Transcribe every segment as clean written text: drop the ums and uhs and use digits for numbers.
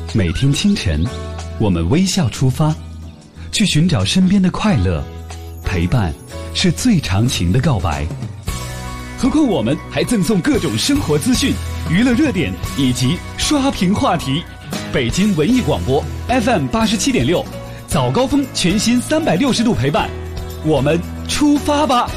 每天清晨，我们微笑出发，去寻找身边的快乐。陪伴是最长情的告白。何况我们还赠送各种生活资讯、娱乐热点以及刷屏话题。北京文艺广播 FM 87.6，早高峰全新360度陪伴，我们出发吧。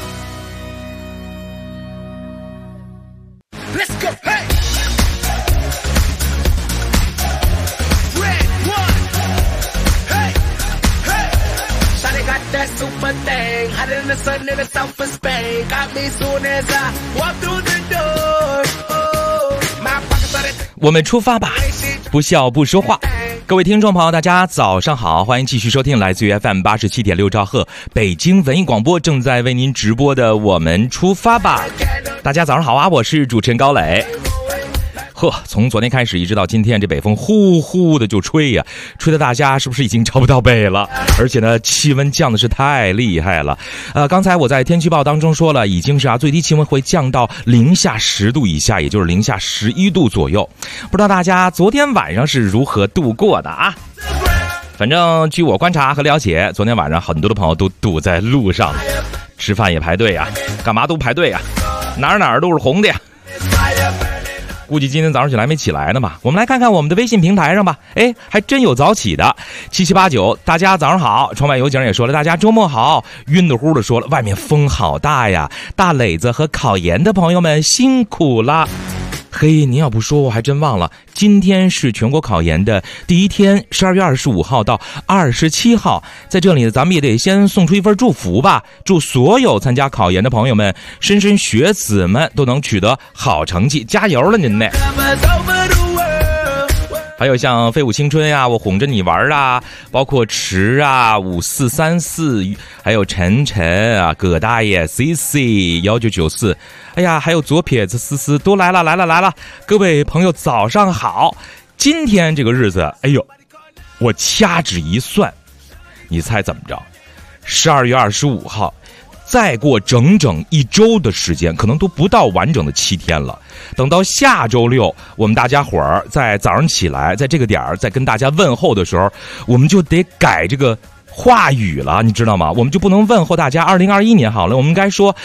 我们出发吧，不笑不说话。各位听众朋友大家早上好，欢迎继续收听来自于 FM 87.6兆赫北京文艺广播正在为您直播的我们出发吧。大家早上好啊，我是主持人高磊。从昨天开始一直到今天，这北风呼呼的就吹呀，吹得大家是不是已经找不到北了？而且呢，气温降的是太厉害了。刚才我在天气预报当中说了，已经是最低气温会降到零下10度以下，也就是零下11度左右。不知道大家昨天晚上是如何度过的啊？反正据我观察和了解，昨天晚上很多的朋友都堵在路上，吃饭也排队呀，干嘛都排队呀，哪儿都是红的呀。估计今天早上起来没起来呢嘛。我们来看看我们的微信平台上吧，还真有早起的7789，大家早上好。窗外有景也说了，大家周末好。晕得乎的说了，外面风好大呀，大磊子和考研的朋友们辛苦了。嘿，您要不说我还真忘了，今天是全国考研的第一天，12月25号到27号，在这里呢，咱们也得先送出一份祝福吧，祝所有参加考研的朋友们、莘莘学子们都能取得好成绩，加油了您呢！还有像飞舞青春呀，我哄着你玩啊，包括池啊5434，还有晨晨啊，葛大爷 CC1994，哎呀，还有左撇子思思都来了，各位朋友早上好。今天这个日子，哎呦，我掐指一算，你猜怎么着？12月25号。再过整整1周的时间，可能都不到完整的7天了。等到下周六，我们大家伙儿在早上起来，在这个点儿在跟大家问候的时候，我们就得改这个话语了，你知道吗？我们就不能问候大家2021年好了，我们该说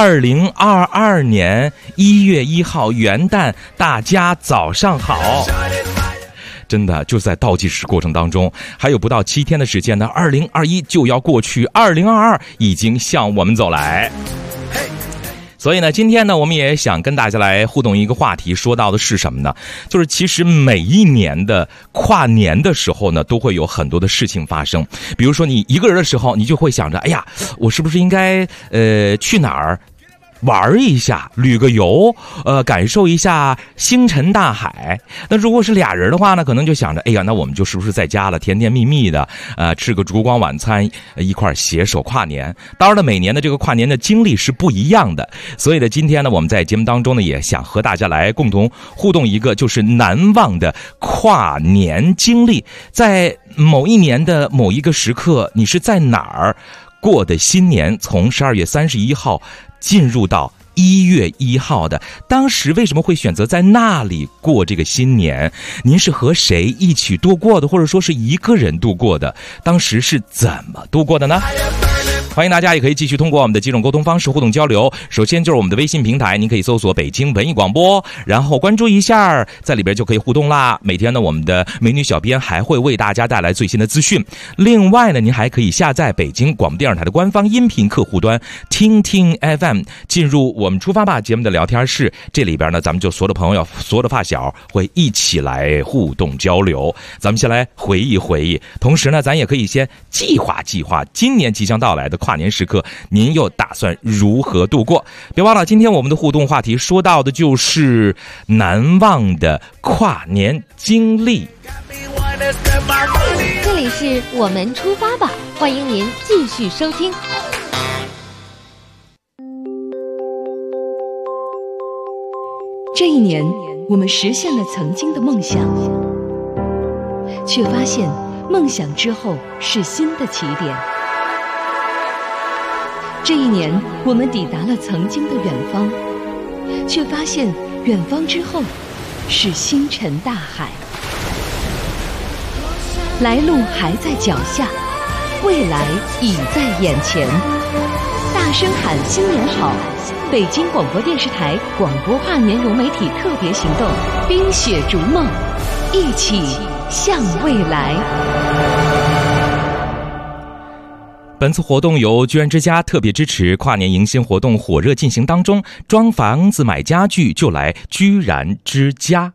2022年1月1号元旦，大家早上好。真的就在倒计时过程当中，还有不到7天的时间呢，2021就要过去，2022已经向我们走来。所以呢，今天呢，我们也想跟大家来互动一个话题，说到的是什么呢？就是其实每一年的跨年的时候呢，都会有很多的事情发生。比如说你一个人的时候，你就会想着，哎呀，我是不是应该去哪儿玩一下，旅个游，感受一下星辰大海。那如果是俩人的话呢，可能就想着，哎呀，那我们就是不是在家了，甜甜蜜蜜的，吃个烛光晚餐，一块携手跨年。当然了，每年的这个跨年的经历是不一样的，所以呢，今天呢，我们在节目当中呢，也想和大家来共同互动一个就是难忘的跨年经历。在某一年的某一个时刻，你是在哪儿过的新年？从12月31号进入到1月1号的，当时为什么会选择在那里过这个新年？您是和谁一起度过的，或者说是一个人度过的？当时是怎么度过的呢？欢迎大家也可以继续通过我们的几种沟通方式互动交流。首先就是我们的微信平台，您可以搜索北京文艺广播，然后关注一下，在里边就可以互动啦。每天呢，我们的美女小编还会为大家带来最新的资讯。另外呢，您还可以下载北京广播电视台的官方音频客户端听听 FM， 进入我们出发吧节目的聊天室，这里边呢，咱们就所有的朋友、所有的发小会一起来互动交流。咱们先来回忆回忆，同时呢，咱也可以先计划计划今年即将到来的跨年时刻，您又打算如何度过？别忘了，今天我们的互动话题说到的就是难忘的跨年经历。 这里是我们出发吧，欢迎您继续收听。 这一年，我们实现了曾经的梦想，却发现梦想之后是新的起点。这一年，我们抵达了曾经的远方，却发现远方之后是星辰大海。 来路还在脚下，未来已在眼前。大声喊新年好！北京广播电视台广播跨年融媒体特别行动，冰雪逐梦，一起向未来。 本次活动由居然之家特别支持，跨年迎新活动火热进行当中，装房子买家具就来居然之家。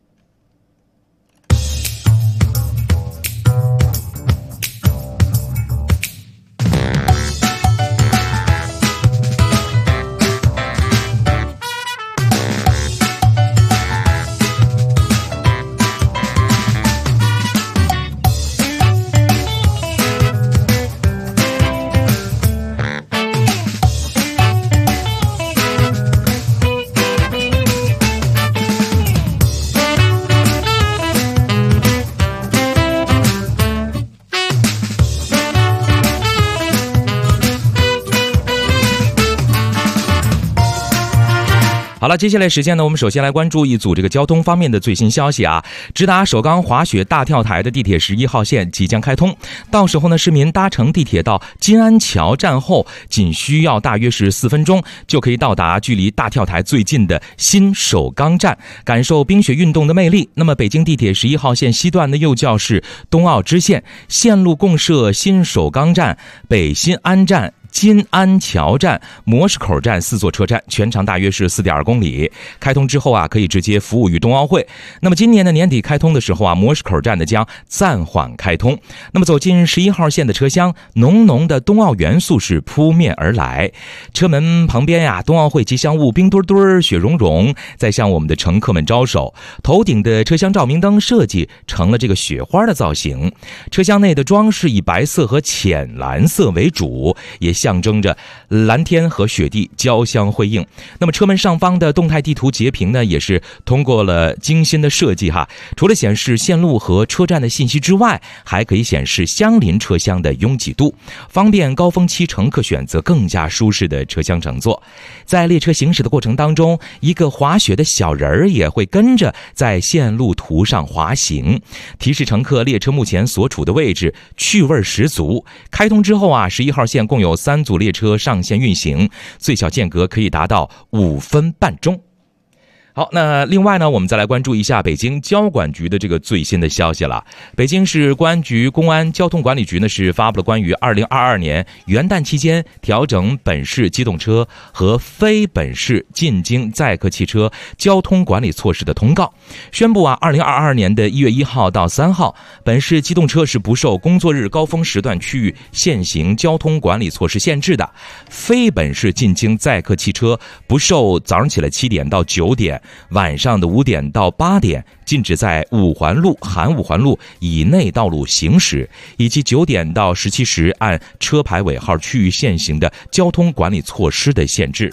好了，接下来时间呢，我们首先来关注一组这个交通方面的最新消息啊。直达首钢滑雪大跳台的地铁11号线即将开通，到时候呢，市民搭乘地铁到金安桥站后，仅需要大约是4分钟，就可以到达距离大跳台最近的新首钢站，感受冰雪运动的魅力。那么，北京地铁11号线西段的又叫是东奥支线，线路共设新首钢站、北新安站、金安桥站、模式口站4座车站，全长大约是4.2公里。开通之后啊，可以直接服务于冬奥会。那么今年的年底开通的时候啊，模式口站呢将暂缓开通。那么走进11号线的车厢，浓浓的冬奥元素是扑面而来。车门旁边呀，冬奥会吉祥物冰墩墩、雪融融在向我们的乘客们招手。头顶的车厢照明灯设计成了这个雪花的造型。车厢内的装饰以白色和浅蓝色为主，也象征着蓝天和雪地交相辉映。那么车门上方的动态地图截屏呢，也是通过了精心的设计哈。除了显示线路和车站的信息之外，还可以显示相邻车厢的拥挤度，方便高峰期乘客选择更加舒适的车厢乘坐。在列车行驶的过程当中，一个滑雪的小人儿也会跟着在线路图上滑行，提示乘客列车目前所处的位置，趣味十足。开通之后啊，11号线共有3组列车上线运行，最小间隔可以达到5分半钟。好，那另外呢，我们再来关注一下北京交管局的这个最新的消息了。北京市公安局公安交通管理局呢是发布了关于2022年元旦期间调整本市机动车和非本市进京载客汽车交通管理措施的通告，宣布啊，2022年的1月1号到3号，本市机动车是不受工作日高峰时段区域现行交通管理措施限制的，非本市进京载客汽车不受早上起来7点到9点。晚上的5点到8点禁止在5环路、含5环路以内道路行驶，以及9点到17时按车牌尾号区域现行的交通管理措施的限制。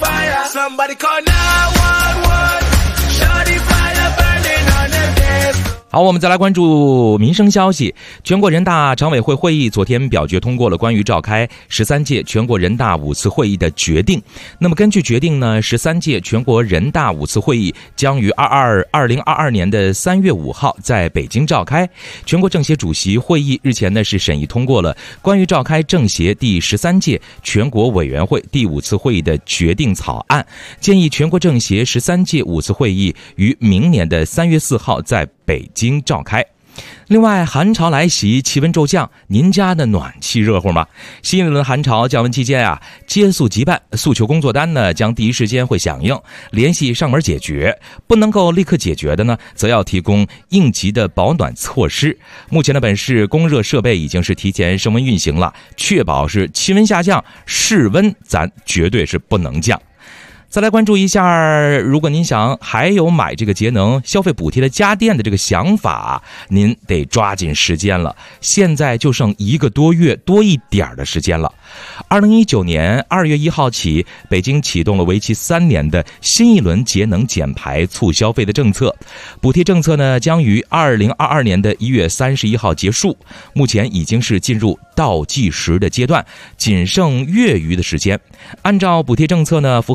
好，我们再来关注民生消息。全国人大常委会会议昨天表决通过了关于召开13届全国人大5次会议的决定。那么根据决定呢，13届全国人大5次会议将于2022年的3月5号在北京召开。全国政协主席会议日前呢是审议通过了关于召开政协第13届全国委员会第5次会议的决定草案，建议全国政协13届5次会议于明年的3月4号在北京召开。另外，寒潮来袭，气温骤降，您家的暖气热乎吗？新一轮寒潮降温期间啊，接诉急办诉求工作单呢将第一时间会响应，联系上门解决。不能够立刻解决的呢，则要提供应急的保暖措施。目前的本市供热设备已经是提前升温运行了，确保是气温下降，室温咱绝对是不能降。再来关注一下，如果您想还有买这个节能消费补贴的家电的这个想法，您得抓紧时间了，现在就剩1个多月多一点的时间了。2019年2月1号起，北京启动了为期3年的新一轮节能减排促消费的政策，补贴政策呢将于2022年的1月31号结束，目前已经是进入倒计时的阶段，仅剩月余的时间。按照补贴政策呢，符合条件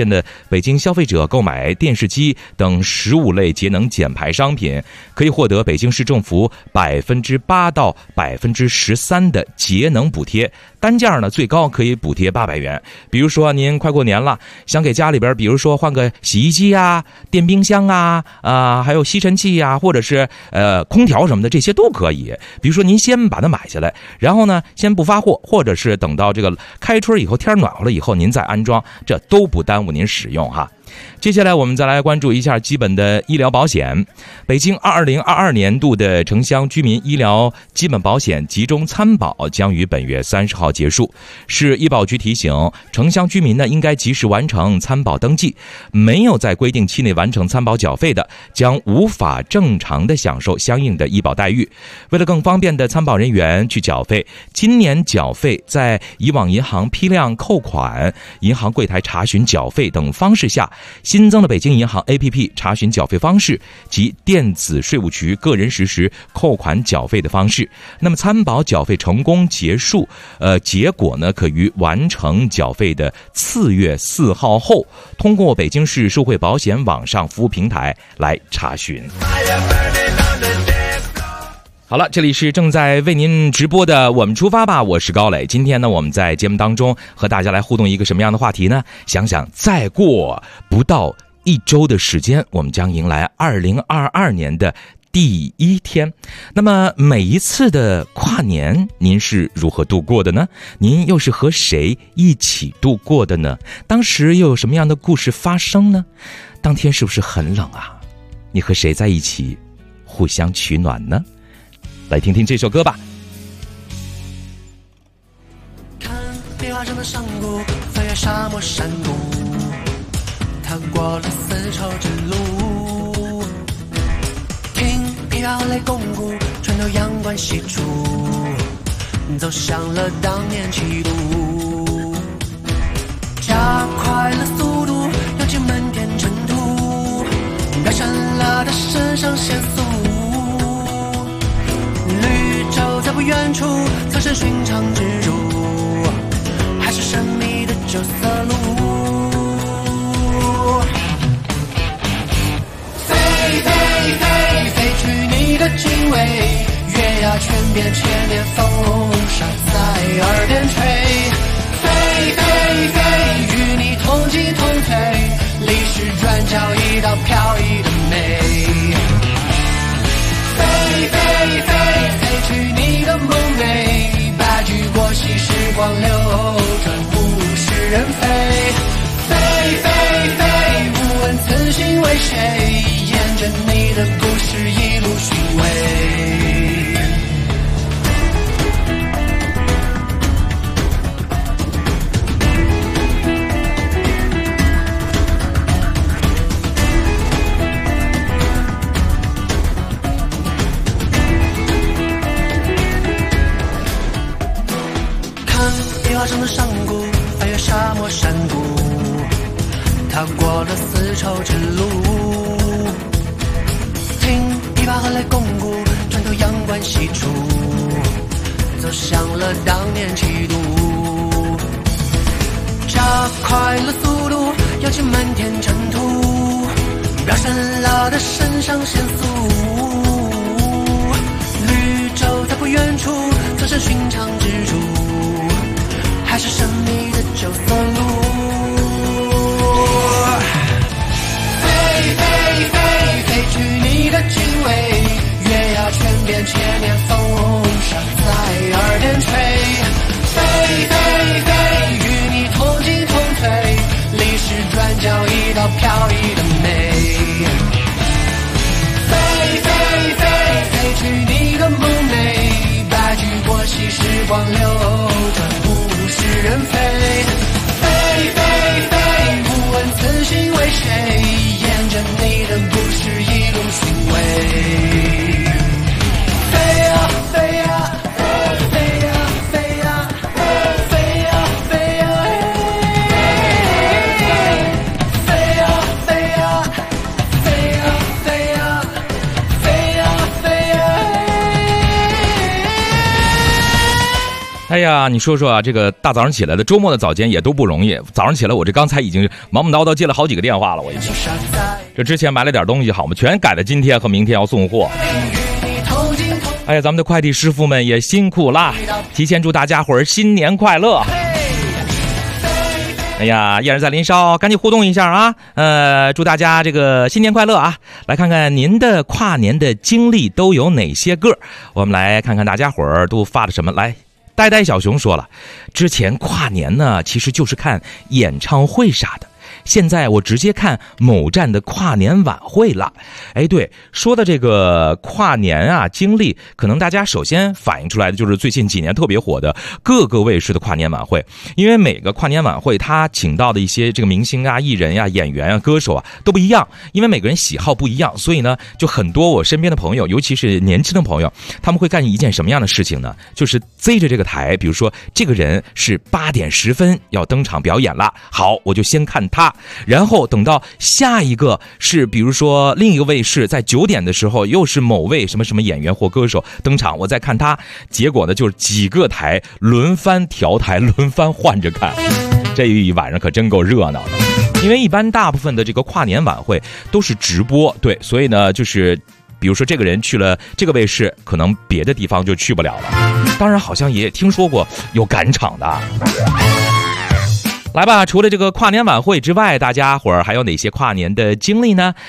限的北京消费者购买电视机等15类节能减排商品，可以获得北京市政府8%到13%的节能补贴，单件呢最高可以补贴800元。比如说您快过年了，想给家里边比如说换个洗衣机啊、电冰箱啊、还有吸尘器啊，或者是空调什么的，这些都可以。比如说您先把它买下来，然后呢先不发货，或者是等到这个开春以后天暖和了以后您再安装，这都不耽误您使用哈。接下来我们再来关注一下基本的医疗保险。北京2022年度的城乡居民医疗基本保险集中参保将于本月30号结束。市医保局提醒，城乡居民呢应该及时完成参保登记，没有在规定期内完成参保缴费的，将无法正常的享受相应的医保待遇。为了更方便的参保人员去缴费，今年缴费在以往银行批量扣款、银行柜台查询缴费等方式下，新增了北京银行 APP 查询缴费方式及电子税务局个人实时扣款缴费的方式。那么参保缴费成功结束，结果呢可于完成缴费的4月4号后，通过北京市社会保险网上服务平台来查询。好了，这里是正在为您直播的我们出发吧，我是高磊。今天呢，我们在节目当中和大家来互动一个什么样的话题呢？想想再过不到1周的时间，我们将迎来2022年的第1天。那么每一次的跨年您是如何度过的呢？您又是和谁一起度过的呢？当时又有什么样的故事发生呢？当天是不是很冷啊？你和谁在一起互相取暖呢？来听听这首歌吧。 看壁画上的上古，飞越沙漠山谷，踏过了丝绸之路，听琵琶和雷共舞，穿透阳关西出，走向了当年气度，加快了速度，扬起漫天尘土，表现了他身上线索。在不远处藏身寻常之处，还是神秘的九色鹿。飞飞飞飞去你的经纬，月牙泉边千年风沙在耳边吹。飞飞飞与你同进同退，历史转角一道飘逸的美。飞飞飞飞去你的梦寐，白驹过隙，时光流转，物是人非。飞飞飞，无问此心为谁，沿着你的故事一路寻味。画上的上古，翻越沙漠山谷，踏过了丝绸之路，听琵琶和雷共舞，穿透阳关西出，走向了当年气度，加快了速度，扬起漫天尘土，表现了他身上线索。绿洲在不远处，藏身寻常之处，还是神秘的九色鹿。飞飞飞飞去你的经纬，月牙泉边千年风沙在耳边吹。飞飞飞与你同进同退，历史转角一道飘逸的美。飞飞飞飞去你的梦寐，白驹过隙，时光流转，是人非。飞飞飞，无问此心为谁，沿着你的故事一路寻味。飞啊哎呀，你说说啊，这个大早上起来的，周末的早间也都不容易。早上起来，我这刚才已经忙忙叨叨接了好几个电话了，我已经。这之前买了点东西，好吗？全改了今天和明天要送货。哎呀，咱们的快递师傅们也辛苦啦！提前祝大家伙儿新年快乐！哎呀，燕儿在林梢，赶紧互动一下啊！祝大家这个新年快乐啊！来看看您的跨年的经历都有哪些个？我们来看看大家伙儿都发了什么。来，呆呆小熊说了，之前跨年呢，其实就是看演唱会啥的。现在我直接看某站的跨年晚会了。哎，对，说的这个跨年啊经历，可能大家首先反映出来的就是最近几年特别火的各个卫视的跨年晚会。因为每个跨年晚会他请到的一些这个明星啊、艺人啊、演员啊、歌手啊都不一样，因为每个人喜好不一样，所以呢，就很多我身边的朋友，尤其是年轻的朋友，他们会干一件什么样的事情呢？就是追着这个台，比如说这个人是8点10分要登场表演了，好，我就先看他。然后等到下一个是比如说另一个卫视在9点的时候又是某位什么什么演员或歌手登场，我再看他，结果呢就是几个台轮番调台，轮番换着看，这一晚上可真够热闹的。因为一般大部分的这个跨年晚会都是直播，对，所以呢就是比如说这个人去了这个卫视，可能别的地方就去不了了。当然好像也听说过有赶场的。来吧，除了这个跨年晚会之外，大家伙儿还有哪些跨年的经历呢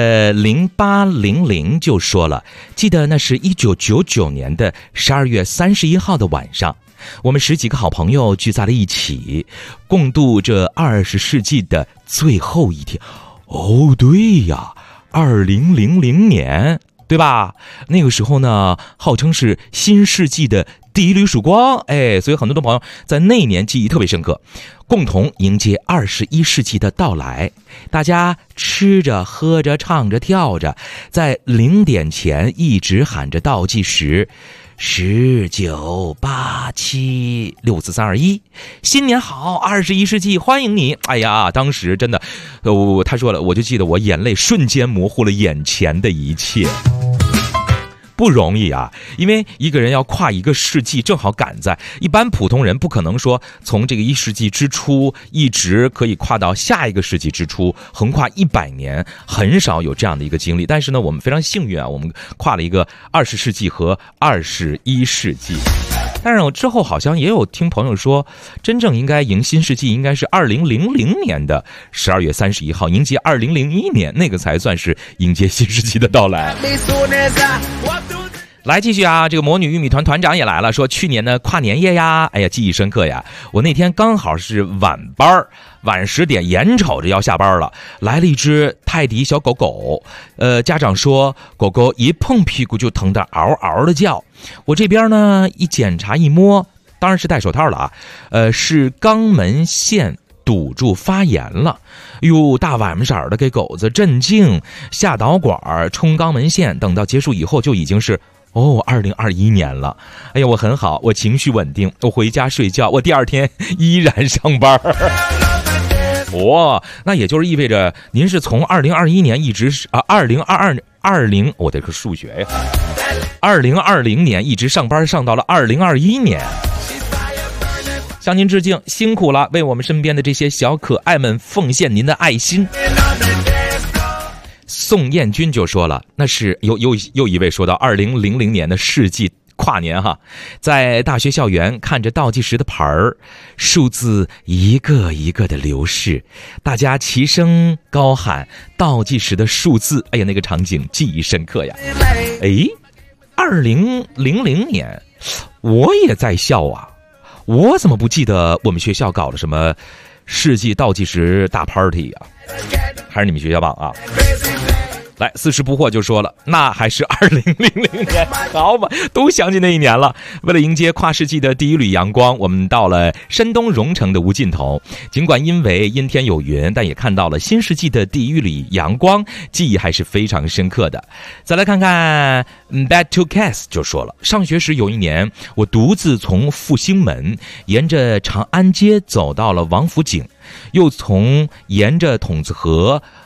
？0800就说了，记得那是1999年的12月31号的晚上，我们10几个好朋友聚在了一起，共度这20世纪的最后一天。哦，对呀，2000年，对吧？那个时候呢，号称是新世纪的第一缕曙光，哎，所以很多的朋友在那一年记忆特别深刻，共同迎接21世纪的到来。大家吃着喝着唱着跳着，在0点前一直喊着倒计时，10、9、8、7、6、4、3、2、1，新年好，21世纪欢迎你！哎呀，当时真的，他说了，我就记得我眼泪瞬间模糊了眼前的一切。不容易啊，因为一个人要跨一个世纪，正好赶在一般普通人不可能说从这个1世纪之初一直可以跨到下一个世纪之初，横跨100年，很少有这样的一个经历。但是呢，我们非常幸运啊，我们跨了一个20世纪和21世纪。但是我之后好像也有听朋友说，真正应该迎新世纪应该是2000年的12月31号，迎接2001年，那个才算是迎接新世纪的到来。来继续啊，这个魔女玉米团团长也来了，说去年的跨年夜呀，哎呀记忆深刻呀。我那天刚好是晚班，晚10点，眼瞅着要下班了，来了一只泰迪小狗狗，家长说狗狗一碰屁股就疼得嗷嗷的叫。我这边呢一检查一摸，当然是戴手套了啊，是肛门腺堵住发炎了。哟，大晚上的给狗子镇静，下导管，冲肛门腺，等到结束以后就已经是2021年了。哎呀，我很好，我情绪稳定，我回家睡觉，我第2天依然上班。那也就是意味着您是从2021年一直2020，我这个数学呀，2020年一直上班上到了2021年。向您致敬，辛苦了，为我们身边的这些小可爱们奉献您的爱心。宋彦军就说了，那是又一位说到2000年的世纪跨年哈，在大学校园看着倒计时的牌儿，数字一个一个的流逝，大家齐声高喊倒计时的数字，哎呀，那个场景记忆深刻呀。2000年我也在校啊，我怎么不记得我们学校搞了什么世纪倒计时大 party 啊？还是你们学校棒啊？来，四十不惑就说了，那还是2000年，好吧，都想起那一年了。为了迎接跨世纪的第一缕阳光，我们到了山东荣成的无尽头。尽管因为阴天有云，但也看到了新世纪的第一缕阳光，记忆还是非常深刻的。再来看看 Bad to Cass 就说了，上学时有一年，我独自从复兴门沿着长安街走到了王府井，又沿着筒子河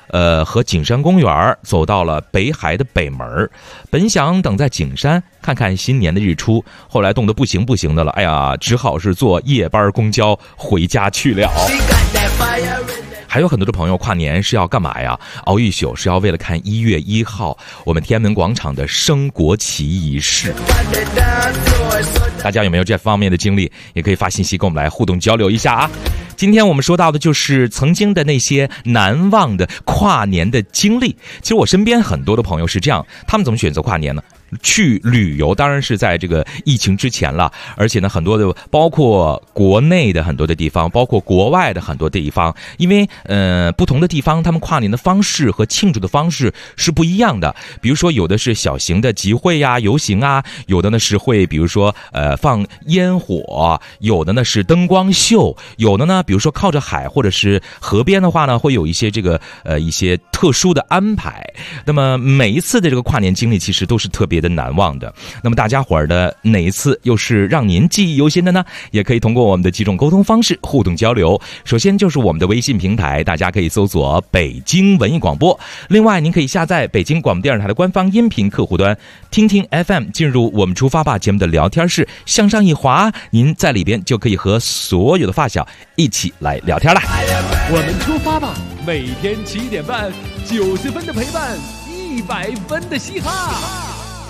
和景山公园走到了北海的北门，本想等在景山看看新年的日出，后来冻得不行的了，哎呀，只好是坐夜班公交回家去了。还有很多的朋友跨年是要干嘛呀？熬一宿是要为了看1月1号我们天安门广场的升国旗仪式。大家有没有这方面的经历？也可以发信息跟我们来互动交流一下啊。今天我们说到的就是曾经的那些难忘的跨年的经历。其实我身边很多的朋友是这样，他们怎么选择跨年呢？去旅游，当然是在这个疫情之前了，而且呢，很多的包括国内的很多的地方，包括国外的很多地方，因为不同的地方他们跨年的方式和庆祝的方式是不一样的。比如说有的是小型的集会呀、游行啊，有的呢是会比如说放烟火，有的呢是灯光秀，有的呢比如说靠着海或者是河边的话呢，会有一些这个一些特殊的安排。那么每一次的这个跨年经历其实都是特别的难忘的。那么大家伙儿的哪一次又是让您记忆犹新的呢？也可以通过我们的几种沟通方式互动交流。首先就是我们的微信平台，大家可以搜索北京文艺广播。另外您可以下载北京广播电视台的官方音频客户端听听 FM， 进入我们出发吧节目的聊天室，向上一滑，您在里边就可以和所有的发小一起来聊天了。 我们出发吧，每天7点半，90分的陪伴，100分的嘻哈。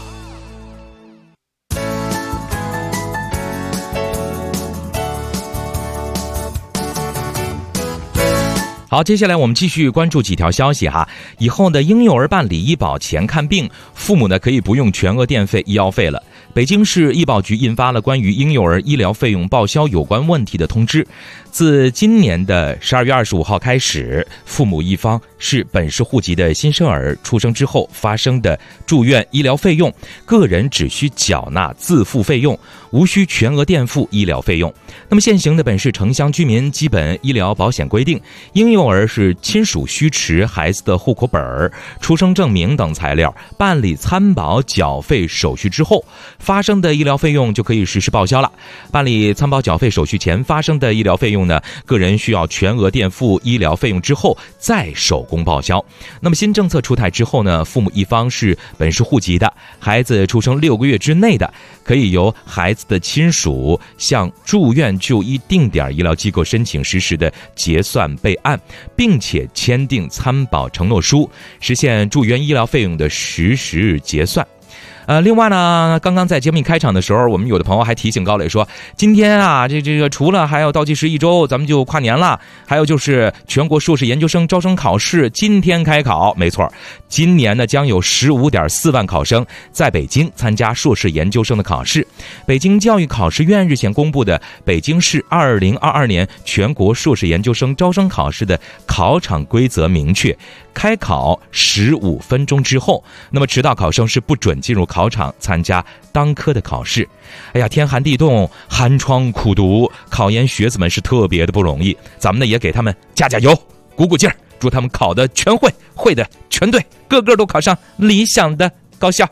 好，接下来我们继续关注几条消息哈。以后的婴幼儿办理医保前看病，父母呢可以不用全额电费医药费了。北京市医保局印发了关于婴幼儿医疗费用报销有关问题的通知。自今年的12月25号开始，父母一方是本市户籍的新生儿出生之后发生的住院医疗费用，个人只需缴纳自付费用，无需全额垫付医疗费用。那么现行的本市城乡居民基本医疗保险规定，婴幼儿是亲属需持孩子的户口本、出生证明等材料，办理参保缴费手续之后，发生的医疗费用就可以实施报销了。办理参保缴费手续前发生的医疗费用呢，个人需要全额垫付医疗费用之后再手工报销。那么新政策出台之后呢，父母一方是本市户籍的，孩子出生6个月之内的，可以由孩子的亲属向住院就医定点医疗机构申请实时的结算备案，并且签订参保承诺书，实现住院医疗费用的实时结算。另外呢，刚刚在节目一开场的时候，我们有的朋友还提醒高磊说，今天啊，这个除了还要倒计时1周，咱们就跨年了，还有就是全国硕士研究生招生考试今天开考。没错，今年呢将有15.4万考生在北京参加硕士研究生的考试。北京教育考试院日前公布的北京市2022年全国硕士研究生招生考试的考场规则明确，开考15分钟之后，那么迟到考生是不准进入考场参加当科的考试。哎呀，天寒地冻，寒窗苦读，考研学子们是特别的不容易，咱们呢也给他们加加油，鼓鼓劲儿，祝他们考得全会，会的全对，个个都考上理想的高校。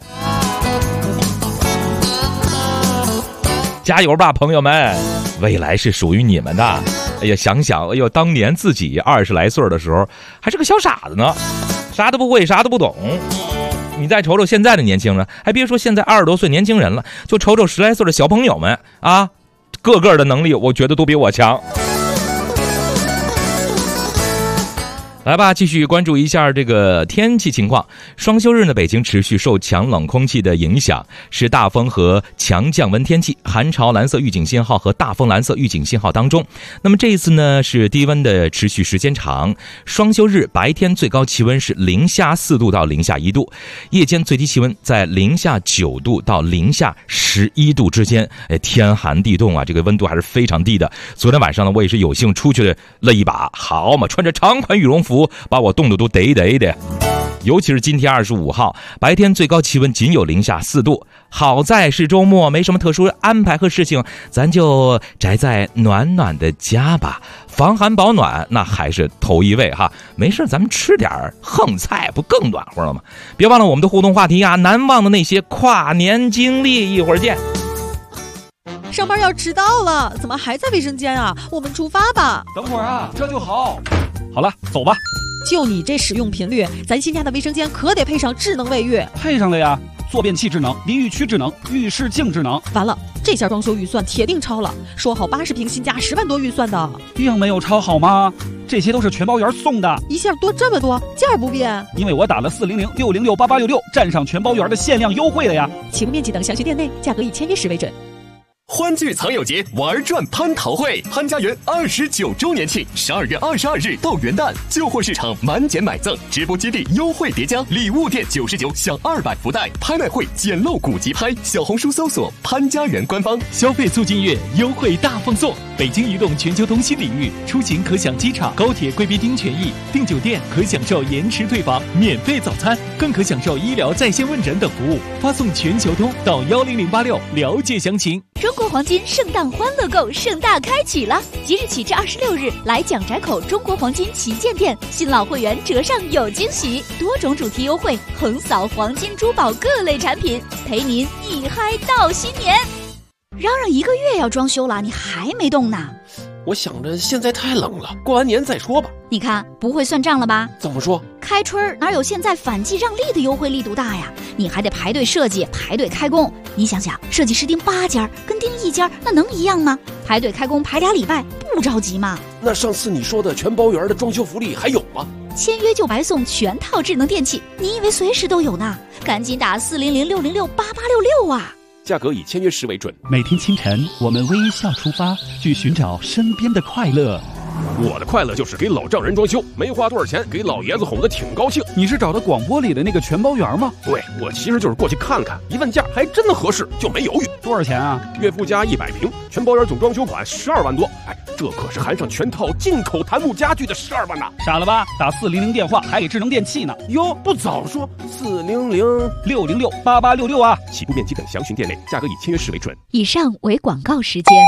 加油吧，朋友们，未来是属于你们的。哎呀，想想，哎呦，当年自己20来岁的时候，还是个小傻子呢，啥都不会，啥都不懂。你再瞅瞅现在的年轻人，还别说现在20多岁年轻人了，就瞅瞅10来岁的小朋友们啊，个个的能力，我觉得都比我强。来吧，继续关注一下这个天气情况。双休日呢，北京持续受强冷空气的影响，是大风和强降温天气，寒潮蓝色预警信号和大风蓝色预警信号当中。那么这一次呢，是低温的持续时间长。双休日白天最高气温是-4度到-1度，夜间最低气温在-9度到-11度之间。天寒地冻啊，这个温度还是非常低的。昨天晚上呢，我也是有幸出去了一把，好嘛，穿着长款羽绒服，把我冻得都得的。尤其是今天25号，白天最高气温仅有-4度。好在是周末，没什么特殊安排和事情，咱就宅在暖暖的家吧。防寒保暖那还是头一位哈。没事，咱们吃点横菜，不更暖和了吗？别忘了我们的互动话题啊，难忘的那些跨年经历，一会儿见。 上班要迟到了，怎么还在卫生间啊？我们出发吧。 等会儿啊，这就好。好了，走吧。 就你这使用频率，咱新家的卫生间可得配上智能卫浴。 配上了呀，坐便器智能、淋浴区智能、浴室镜智能。 完了，这下装修预算铁定超了，说好80平新家10万多预算的， 并没有超好吗？这些都是全包圆送的， 一下多这么多，价不变。 因为我打了400-606-8866，占上全包圆的限量优惠了呀。 启用面积等详询店内，价格以签约时为准。 欢聚藏友节，玩转蟠桃会，潘家园29周年庆，12月22日到元旦，旧货市场满减买赠，直播基地优惠叠加，礼物店99享200福袋，拍卖会捡漏古籍拍，小红书搜索潘家园官方， 消费促进月优惠大放送，北京移动全球通新领域，出行可享机场、高铁贵宾厅权益，订酒店可享受延迟退房、免费早餐，更可享受医疗在线问诊等服务。发送全球通到10086了解详情。 中国黄金圣诞欢乐购盛大开启了，即日起至26日，来蒋宅口中国黄金旗舰店，新老会员折上有惊喜，多种主题优惠，横扫黄金珠宝各类产品，陪您一嗨到新年。 嚷嚷1个月要装修了，你还没动呢？ 我想着现在太冷了，过完年再说吧。 你看不会算账了吧？ 怎么说？ 开春哪有现在反季让利的优惠力度大呀？你还得排队设计，排队开工。你想想，设计师盯8家跟盯1家，那能一样吗？排队开工排2礼拜，不着急吗？ 那上次你说的全包圆的装修福利还有吗？ 签约就白送全套智能电器，你以为随时都有呢？赶紧打400-606-8866啊！ 价格以签约时为准。 每天清晨，我们微笑出发，去寻找身边的快乐。 我的快乐就是给老丈人装修，没花多少钱，给老爷子哄得挺高兴。 你是找的广播里的那个全包圆吗？ 对，我其实就是过去看看，一问价还真的合适，就没犹豫。 多少钱啊？ 月付加100平，全包圆总装修款12万多。哎，这可是含上全套进口檀木家具的12万呐！ 傻了吧？打400电话还给智能电器呢。 哟，不早说 400-606-8866啊！ 起步面积等详询店内，价格以签约时为准。 以上为广告时间。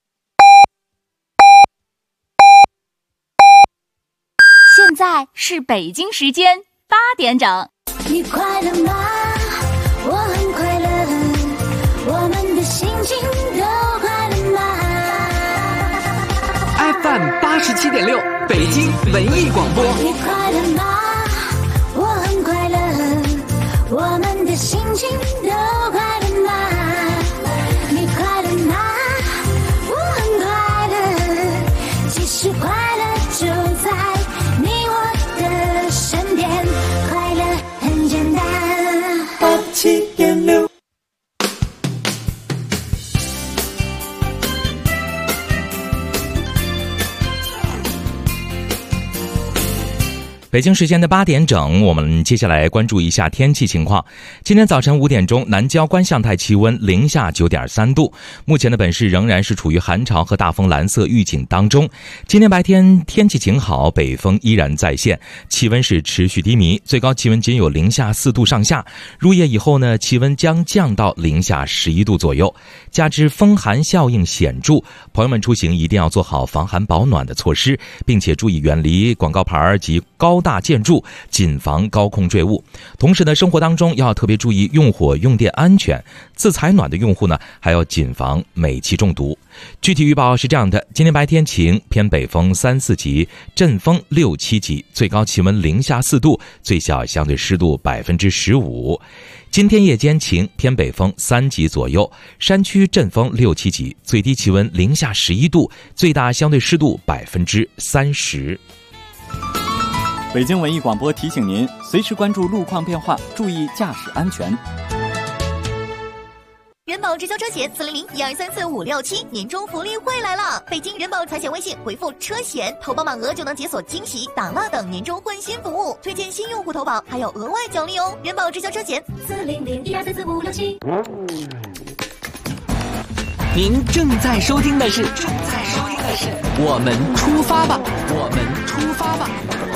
现在是北京时间8点整。 你快乐吗？我很快乐，我们的心情都快乐吗 ？FM 87.6，北京文艺广播。 你快乐吗？我很快乐，我们的心情都快乐吗？你快乐吗？我很快乐，其实快乐就在你我的身边，快乐很简单。87.6。 北京时间的8点整，我们接下来关注一下天气情况。今天早晨5点钟，南郊观象态气温零下9.3度。目前的本市仍然是处于寒潮和大风蓝色预警当中。今天白天天气晴好，北风依然在线，气温是持续低迷，最高气温仅有零下4度上下。入夜以后呢，气温将降到零下11度左右。加之风寒效应显著，朋友们出行一定要做好防寒保暖的措施，并且注意远离广告牌及高大建筑，谨防高空坠物。同时呢，生活当中要特别注意用火用电安全。自采暖的用户呢，还要谨防煤气中毒。具体预报是这样的：今天白天晴，偏北风3、4级，阵风6、7级，最高气温零下4度，最小相对湿度15%。今天夜间晴，偏北风3级左右，山区阵风6、7级，最低气温零下11度，最大相对湿度30%。 北京文艺广播提醒您，随时关注路况变化，注意驾驶安全。 人保直销车险400-1234-567年终福利会来了！北京人保财险微信回复车险，投保满额就能解锁惊喜、打蜡等年终换新服务，推荐新用户投保还有额外奖励哦！人保直销车险400-1234-567。 您正在收听的是我们出发吧，我们出发吧。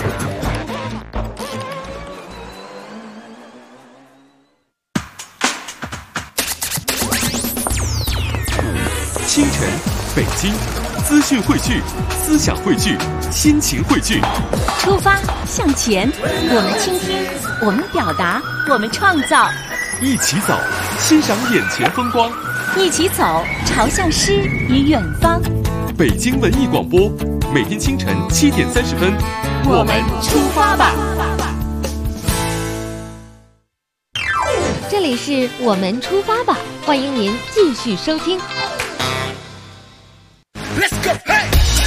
清晨，北京，资讯汇聚，思想汇聚，心情汇聚。 出发向前，我们倾听，我们表达，我们创造。 一起走，欣赏眼前风光。 一起走，朝向诗与远方。 北京文艺广播，每天清晨7点30分我们出发吧。 这里是我们出发吧，欢迎您继续收听。 Let's go, hey!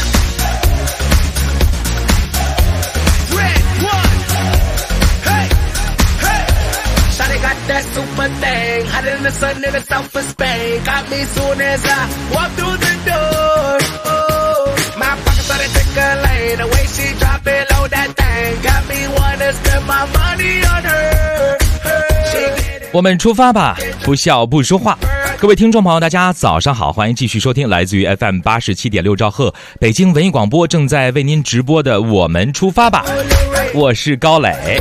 Got that super thing, hotter than the sun in the south of Spain. Got me soon as I walk through the door. Oh, my pockets started tickling, the way she drop it low that thing. Got me wanna spend my money on her. 我们出发吧，不笑不说话。各位听众朋友，大家早上好，欢迎继续收听来自于 FM 87.6兆赫北京文艺广播正在为您直播的《我们出发吧》，我是高磊。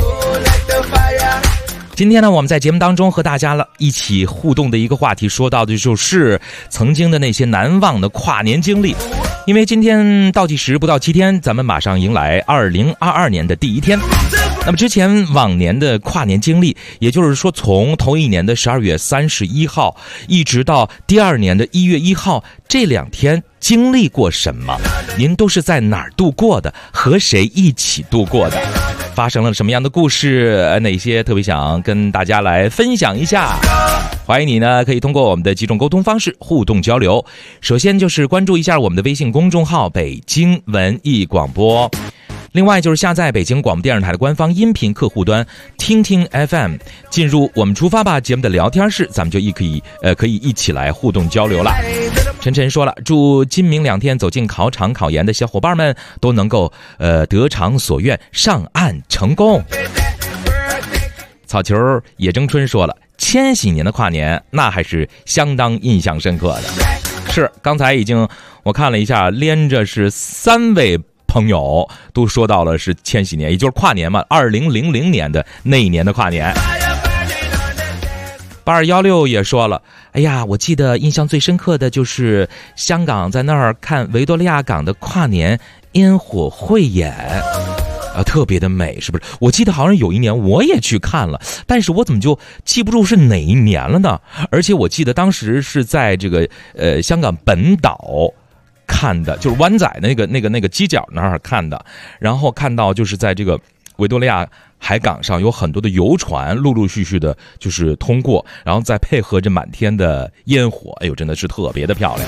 今天呢，我们在节目当中和大家一起互动的一个话题，说到的就是曾经的那些难忘的跨年经历。因为今天倒计时不到7天，咱们马上迎来2022年的第一天。那么之前往年的跨年经历，也就是说从头一年的12月31号一直到第二年的1月1号这2天经历过什么？您都是在哪儿度过的？和谁一起度过的？发生了什么样的故事？哪些特别想跟大家来分享一下？欢迎你呢，可以通过我们的几种沟通方式互动交流。首先就是关注一下我们的微信公众号北京文艺广播，另外就是下载北京广播电视台的官方音频客户端听听 FM， 进入我们出发吧节目的聊天室，咱们就可以一起来互动交流了。晨晨说了，祝今明2天走进考场考研的小伙伴们都能够得偿所愿，上岸成功。草球野争春说了，千禧年的跨年那还是相当印象深刻的。是，刚才我看了一下，连着是3位朋友都说到了是千禧年，也就是跨年嘛，2000年的那一年的跨年。8216也说了，哎呀，我记得印象最深刻的就是香港在那儿看维多利亚港的跨年烟火汇演，特别的美，是不是？我记得好像有一年我也去看了，但是我怎么就记不住是哪一年了呢？而且我记得当时是在这个香港本岛看的，就是湾仔的那个犄角那儿看的，然后看到就是在这个维多利亚海港上有很多的游船陆陆续续的就是通过，然后再配合着满天的烟火，哎呦，真的是特别的漂亮。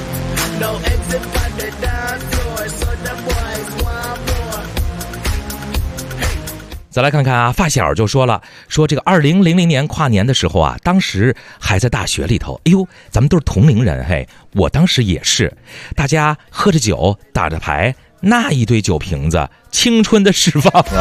再来看看啊，发小就说了，说这个2000年跨年的时候啊，当时还在大学里头，哎呦，咱们都是同龄人，嘿，我当时也是，大家喝着酒打着牌，那一堆酒瓶子，青春的释放啊。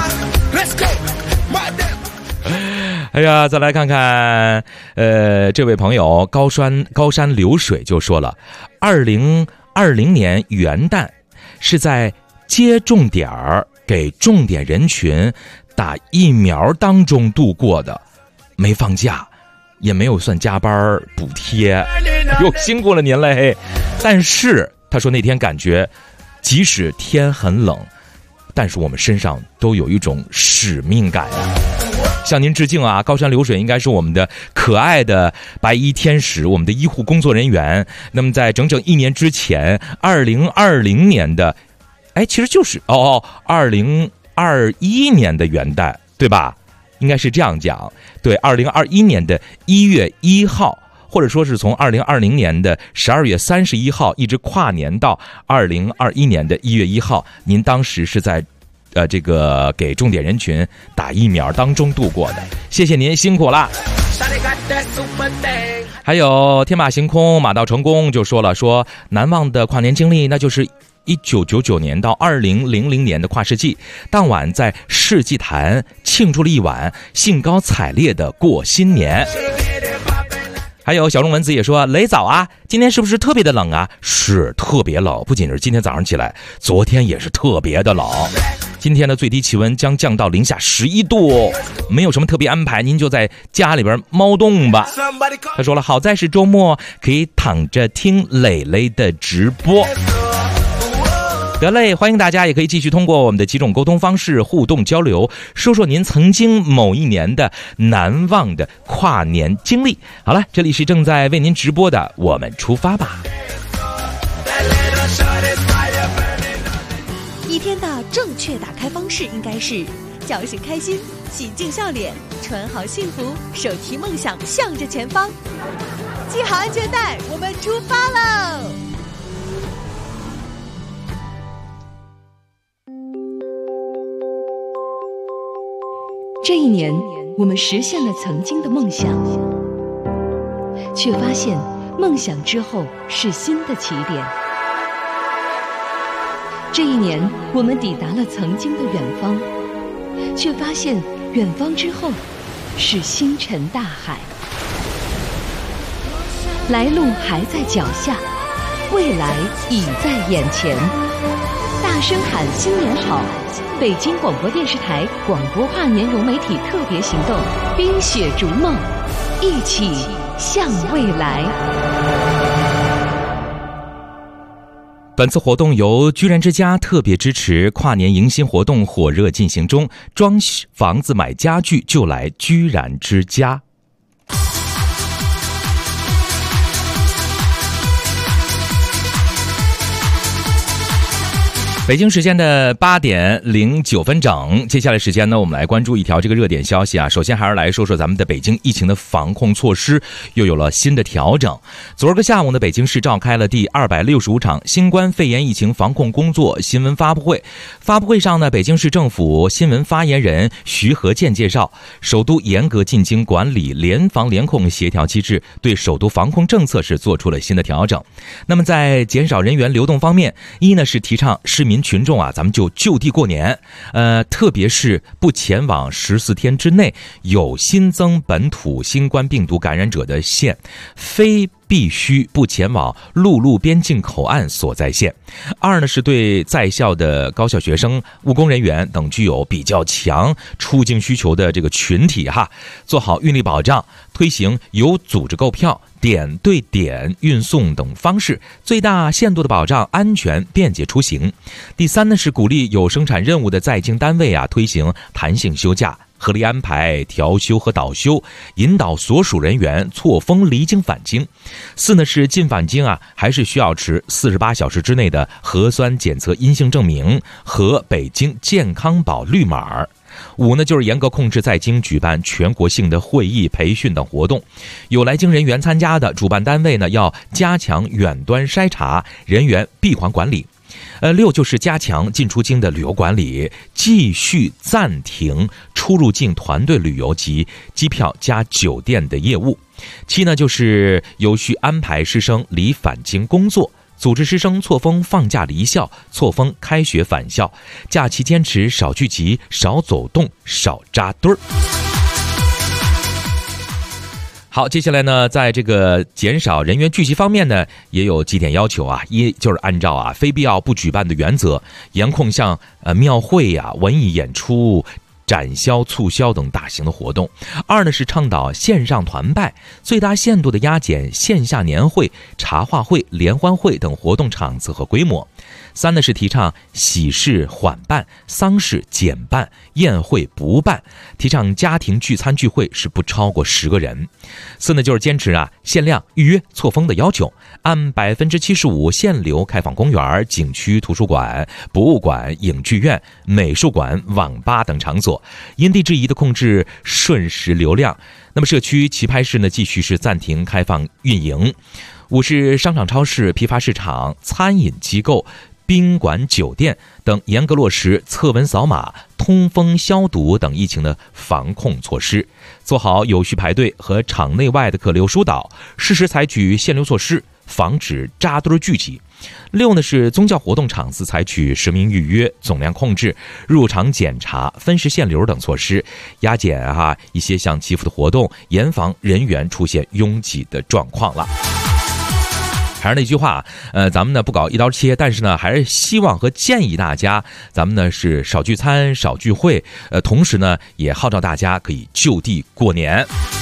哎呀，再来看看，这位朋友高山流水就说了，2020年元旦是在接种点儿给重点人群打疫苗当中度过的，没放假，也没有算加班补贴，又辛苦了您嘞。但是他说那天感觉，即使天很冷，但是我们身上都有一种使命感啊。向您致敬啊，高山流水应该是我们的可爱的白衣天使，我们的医护工作人员。那么在整整1年之前，2020年的，其实就是2021年的元旦，对吧？应该是这样讲，对，2021年的1月1号，或者说是从2020年的12月31号一直跨年到2021年的1月1号，您当时是在这个给重点人群打疫苗当中度过的，谢谢您，辛苦了。还有天马行空马到成功就说了，说难忘的跨年经历，那就是1999年到2000年的跨世纪，当晚在世纪坛庆祝了一晚兴高采烈的过新年。还有小龙文子也说，雷早啊，今天是不是特别的冷啊？是特别冷，不仅是今天早上起来，昨天也是特别的冷。今天的最低气温将降到零下11度，没有什么特别安排，您就在家里边猫动吧。他说了，好在是周末，可以躺着听磊磊的直播。得嘞，欢迎大家也可以继续通过我们的几种沟通方式互动交流，说说您曾经某一年的难忘的跨年经历。好了，这里是正在为您直播的我们出发吧。 一天的正确打开方式应该是叫醒开心，洗净笑脸，穿好幸福，手提梦想向着前方。系好安全带，我们出发喽！ 这一年，我们实现了曾经的梦想，却发现梦想之后是新的起点。这一年，我们抵达了曾经的远方，却发现远方之后是星辰大海。来路还在脚下，未来已在眼前。大声喊新年好！北京广播电视台广播跨年融媒体特别行动，冰雪逐梦，一起向未来。 本次活动由居然之家特别支持，跨年迎新活动火热进行中，装房子买家具就来居然之家。北京时间的8点09分整，接下来时间呢，我们来关注一条这个热点消息啊。首先还是来说说咱们的北京疫情的防控措施又有了新的调整。昨儿个下午呢，北京市召开了第265场新冠肺炎疫情防控工作新闻发布会。发布会上呢，北京市政府新闻发言人徐和建介绍，首都严格进京管理联防联控协调机制，对首都防控政策是做出了新的调整。那么在减少人员流动方面，一呢是提倡市民群众啊，咱们就地过年，特别是不前往14天之内有新增本土新冠病毒感染者的县，非必须不前往陆路边境口岸所在县。二呢是对在校的高校学生、务工人员等具有比较强出境需求的这个群体做好运力保障，推行有组织购票、点对点运送等方式，最大限度的保障安全便捷出行。第三呢是鼓励有生产任务的在京单位推行弹性休假，合理安排调休和倒休，引导所属人员错峰离京返京。四呢是进返京还是需要持48小时之内的核酸检测阴性证明和北京健康宝绿码。五呢就是严格控制在京举办全国性的会议、培训等活动，有来京人员参加的主办单位呢要加强远端筛查，人员闭环管理。六就是加强进出京的旅游管理，继续暂停出入境团队旅游及机票加酒店的业务。七呢就是有序安排师生离返京工作，组织师生错峰放假离校，错峰开学返校，假期坚持少聚集、少走动、少扎堆儿。好，接下来呢，在这个减少人员聚集方面呢，也有几点要求一就是按照非必要不举办的原则，严控像庙会文艺演出、展销、促销等大型的活动。二呢是倡导线上团拜，最大限度的压减线下年会、茶话会、联欢会等活动场次和规模。三呢是提倡喜事缓办，丧事减办，宴会不办，提倡家庭聚餐聚会是不超过10个人。四呢就是坚持限量预约错峰的要求，按75%限流开放公园、景区、图书馆、博物馆、影剧院、美术馆、网吧等场所，因地制宜的控制瞬时流量。那么社区棋牌室呢继续是暂停开放运营。五是商场、超市、批发市场、餐饮机构、宾馆、酒店等严格落实测温扫码、通风消毒等疫情的防控措施，做好有序排队和场内外的客流疏导，适时采取限流措施，防止扎堆聚集。六呢是宗教活动场次采取实名预约、总量控制、入场检查、分时限流等措施，压减一些像祈福的活动，严防人员出现拥挤的状况了。还是那句话，咱们呢不搞一刀切，但是呢还是希望和建议大家，咱们呢是少聚餐、少聚会，同时呢也号召大家可以就地过年。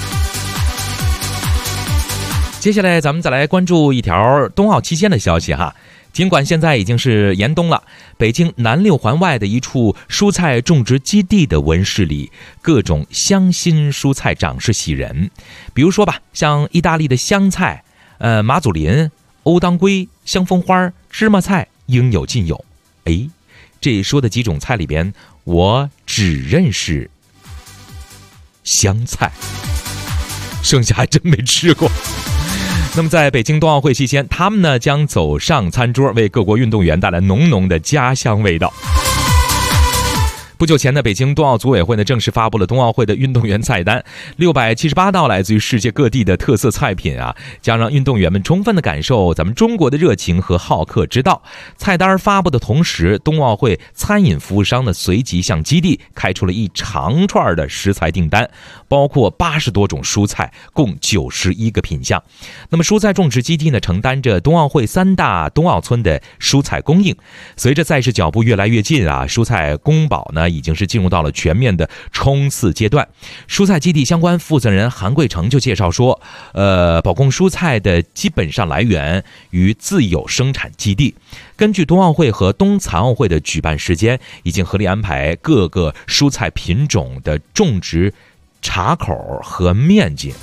接下来咱们再来关注一条冬奥期间的消息尽管现在已经是严冬了，北京南6环外的一处蔬菜种植基地的温室里，各种香辛蔬菜长势喜人。比如说吧，像意大利的香菜、马祖林、欧当归、香蜂花、芝麻菜应有尽有。 这说的几种菜里边，我只认识湘菜，剩下还真没吃过。那么在北京冬奥会期间，他们呢将走上餐桌，为各国运动员带来浓浓的家乡味道。不久前呢，北京冬奥组委会呢正式发布了冬奥会的运动员菜单，678道来自于世界各地的特色菜品啊，将让运动员们充分的感受咱们中国的热情和好客之道。菜单发布的同时，冬奥会餐饮服务商呢随即向基地开出了一长串的食材订单，包括80多种蔬菜，共91个品项。那么蔬菜种植基地呢承担着冬奥会3大冬奥村的蔬菜供应。随着赛事脚步越来越近啊，蔬菜供保呢已经是进入到了全面的冲刺阶段。蔬菜基地相关负责人韩桂成就介绍说，保供蔬菜的基本上来源于自有生产基地。根据冬奥会和冬残奥会的举办时间，已经合理安排各个蔬菜品种的种植茶口和面积。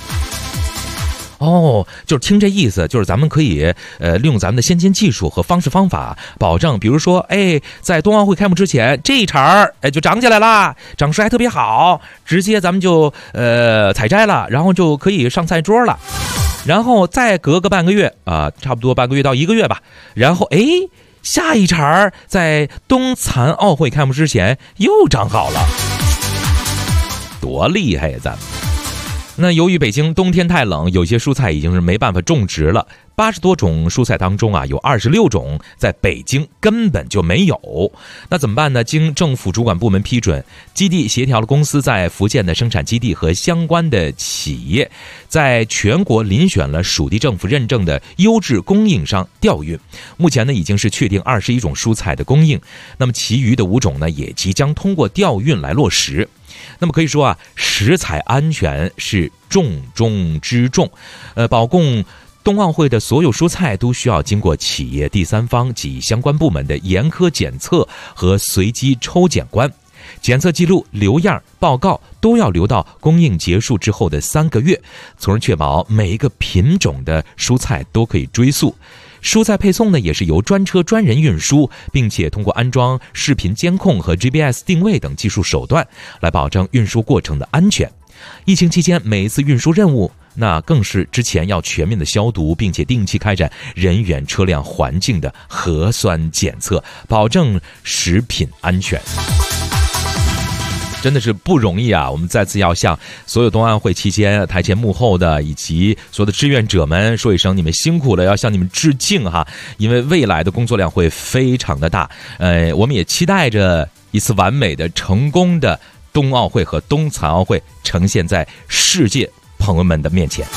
就是听这意思，就是咱们可以利用咱们的先进技术和方式方法，保证比如说在冬奥会开幕之前，这一茬就长起来了，长势还特别好，直接咱们就采摘了，然后就可以上菜桌了。然后再隔个半个月啊，差不多半个月到1个月吧，然后下一茬在冬残奥会开幕之前又长好了，多厉害呀咱们！那由于北京冬天太冷，有些蔬菜已经是没办法种植了。80多种蔬菜当中啊，有26种在北京根本就没有。那怎么办呢？经政府主管部门批准，基地协调了公司在福建的生产基地和相关的企业，在全国遴选了属地政府认证的优质供应商调运。目前呢，已经是确定21种蔬菜的供应，那么其余的5种呢，也即将通过调运来落实。那么可以说啊，食材安全是重中之重。保供冬奥会的所有蔬菜都需要经过企业、第三方及相关部门的严苛检测和随机抽检关。检测记录、留样、报告都要留到供应结束之后的3个月，从而确保每一个品种的蔬菜都可以追溯。蔬菜配送呢，也是由专车专人运输，并且通过安装视频监控和 GPS 定位等技术手段，来保证运输过程的安全。疫情期间，每一次运输任务，那更是之前要全面的消毒，并且定期开展人员、车辆、环境的核酸检测，保证食品安全。真的是不容易啊！我们再次要向所有冬奥会期间台前幕后的以及所有的志愿者们说一声，你们辛苦了，要向你们致敬哈！因为未来的工作量会非常的大，我们也期待着一次完美的、成功的冬奥会和冬残奥会呈现在世界朋友们的面前。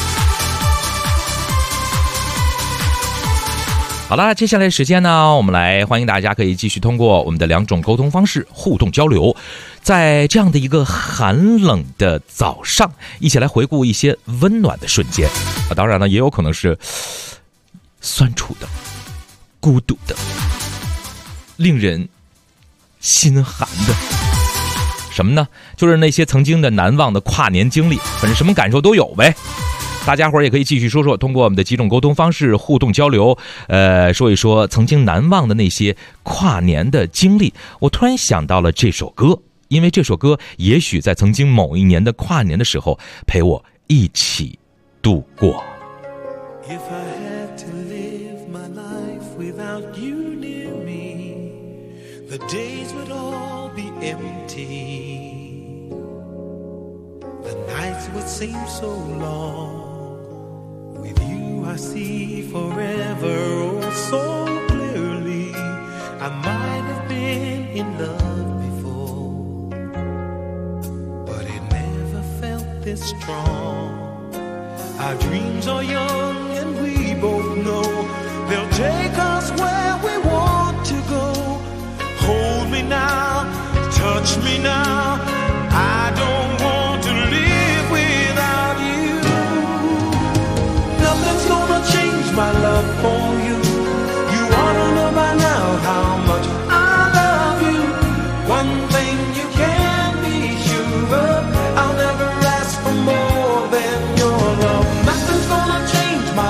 好了，接下来时间呢，我们来欢迎大家可以继续通过我们的2种沟通方式互动交流。在这样的一个寒冷的早上，一起来回顾一些温暖的瞬间当然呢，也有可能是酸楚的、孤独的、令人心寒的。什么呢？就是那些曾经的难忘的跨年经历，反正什么感受都有呗。大家伙儿也可以继续说说，通过我们的几种沟通方式互动交流，说一说曾经难忘的那些跨年的经历。我突然想到了这首歌，因为这首歌也许在曾经某一年的跨年的时候陪我一起度过。 If I had to live my life without you near me, the days would all be empty. The nights would seem so long. With you I see forever oh so clearly. I might have been in love before, but it never felt this strong. Our dreams are young and we both know they'll take us where we want to go. Hold me now, touch me now. I don't want to live without you. Nothing's gonna change my love for you. You ought to know by now how much I love you. One thing you can be sure of, I'll never ask for more than your love. Nothing's gonna change my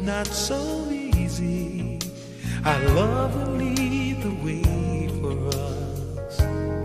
not so easy. Our love will lead the way for us,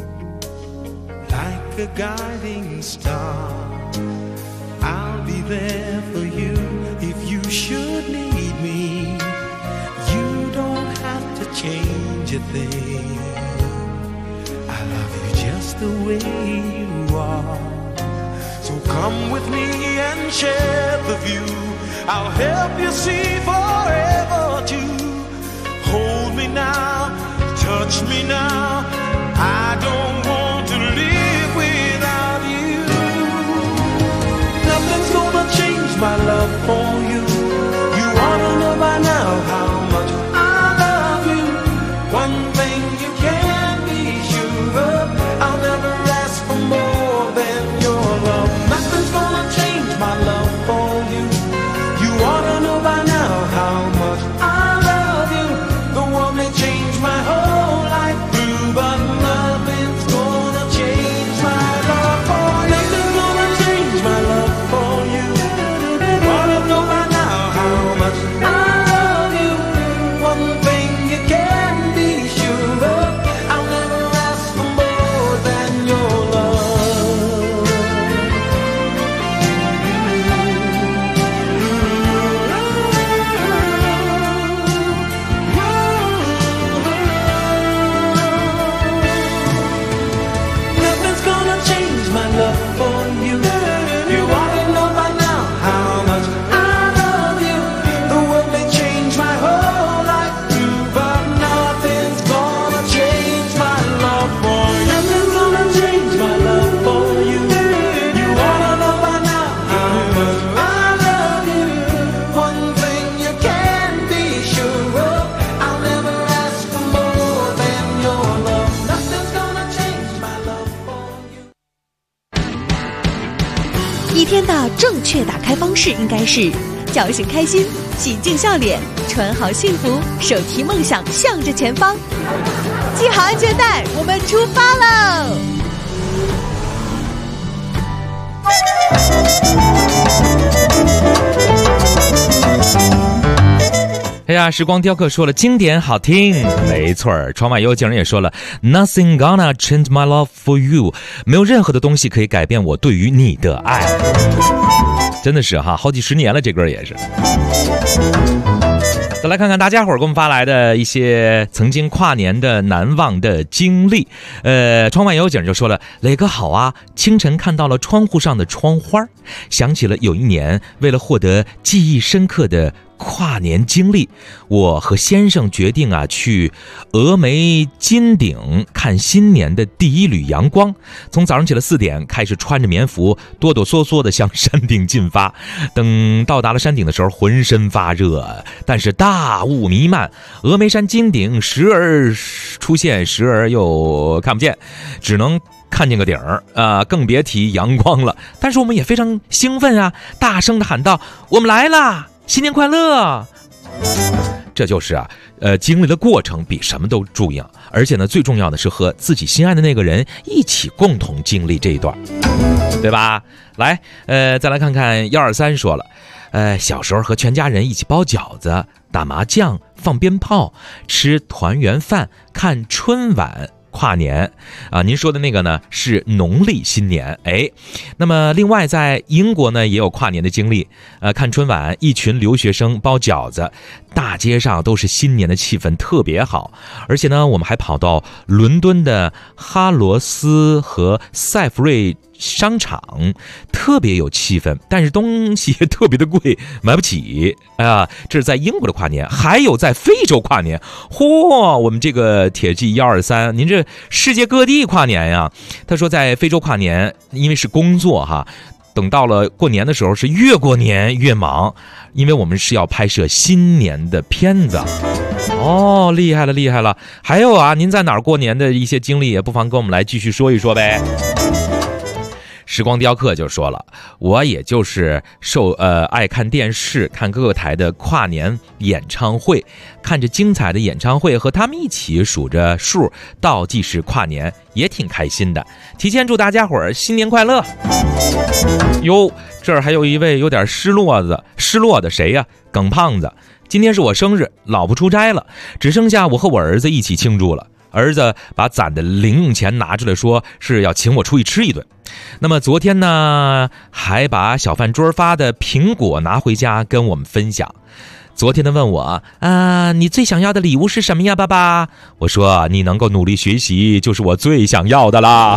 like a guiding star. I'll be there for you if you should need me. You don't have to change a thing. I love you just the way you are. So come with me and share the view. I'll help you see forever too. Hold me now, touch me now. I don't want to live without you. Nothing's gonna change my love for you. You ought to know by now how much I love you. One thing you can be sure of, I'll never ask for more than your love. Nothing's gonna change my love for you. You ought to know by now how much I love you. The world may change my whole life through, but nothing's gonna change my love for you. Nothing's gonna change my love for you. You ought to know by now how much I love you. One thing you can be sure of, I'll never ask for more than your love. Nothing's gonna change my love for you. You ought to know by now how much I love you. The world may change my whole life through, but nothing's gonna change my love for you. Nothing's gonna change my love for you. You ought to know by now how much I love you. One thing you can be sure of, I'll never ask for more than your love. Nothing's gonna change my love for you. 一天的正确打开方式应该是：叫醒开心，洗净笑脸，穿好幸福，手提梦想向着前方。系好安全带，我们出发喽！ 哎呀，时光雕刻说了经典好听，没错儿。窗外有景人也说了 ，Nothing gonna change my love for you， 没有任何的东西可以改变我对于你的爱。真的是哈，好几十年了，这歌也是。再来看看大家伙儿给我们发来的一些曾经跨年的难忘的经历。窗外有景就说了，磊哥好啊，清晨看到了窗户上的窗花，想起了有一年为了获得记忆深刻的跨年经历，我和先生决定去峨眉金顶看新年的第一缕阳光。从早上起了4点开始，穿着棉服哆哆嗦嗦地向山顶进发。等到达了山顶的时候，浑身发热，但是大雾弥漫，峨眉山金顶时而出现，时而又看不见，只能看见个顶儿更别提阳光了。但是我们也非常兴奋啊，大声地喊道：“我们来啦！新年快乐！”这就是经历的过程比什么都重要，而且呢，最重要的是和自己心爱的那个人一起共同经历这一段，对吧？来，再来看看123说了，小时候和全家人一起包饺子、打麻将、放鞭炮、吃团圆饭、看春晚。跨年您说的那个呢是农历新年。那么另外在英国呢也有跨年的经历，看春晚，一群留学生包饺子，大街上都是新年的气氛，特别好。而且呢我们还跑到伦敦的哈罗斯和塞弗瑞商场，特别有气氛，但是东西也特别的贵，买不起。这是在英国的跨年，还有在非洲跨年。我们这个铁骑123，您这世界各地跨年呀。他说在非洲跨年，因为是工作哈，等到了过年的时候是越过年越忙，因为我们是要拍摄新年的片子。厉害了厉害了。还有您在哪儿过年的一些经历，也不妨跟我们来继续说一说呗。时光雕刻就说了，我也就是爱看电视，看各个台的跨年演唱会，看着精彩的演唱会，和他们一起数着数倒计时跨年，也挺开心的。提前祝大家伙儿新年快乐哟！ 这儿还有一位有点失落的谁呀？耿胖子。今天是我生日，老婆出差了，只剩下我和我儿子一起庆祝了。儿子把攒的零用钱拿出来，说是要请我出去吃一顿。那么昨天呢，还把小饭桌发的苹果拿回家跟我们分享。昨天他问我你最想要的礼物是什么呀，爸爸？我说你能够努力学习就是我最想要的啦。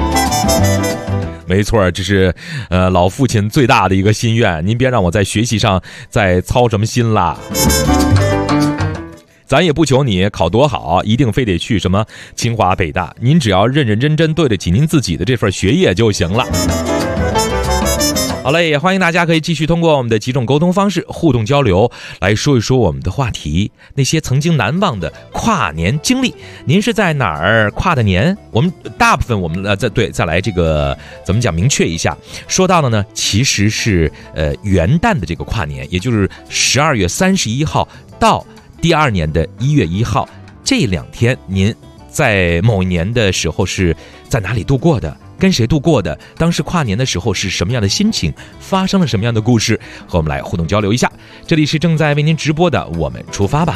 没错，这是老父亲最大的一个心愿。您别让我在学习上再操什么心啦。咱也不求你考多好，一定非得去什么清华北大，您只要认认真真对得起您自己的这份学业就行了。好嘞，也欢迎大家可以继续通过我们的几种沟通方式互动交流，来说一说我们的话题，那些曾经难忘的跨年经历。您是在哪儿跨的年？我们大部分再来这个怎么讲明确一下，说到的呢其实是元旦的这个跨年，也就是12月31号到第二年的1月1号这2天，您在某一年的时候是在哪里度过的？跟谁度过的？当时跨年的时候是什么样的心情？发生了什么样的故事？和我们来互动交流一下。这里是正在为您直播的我们出发吧。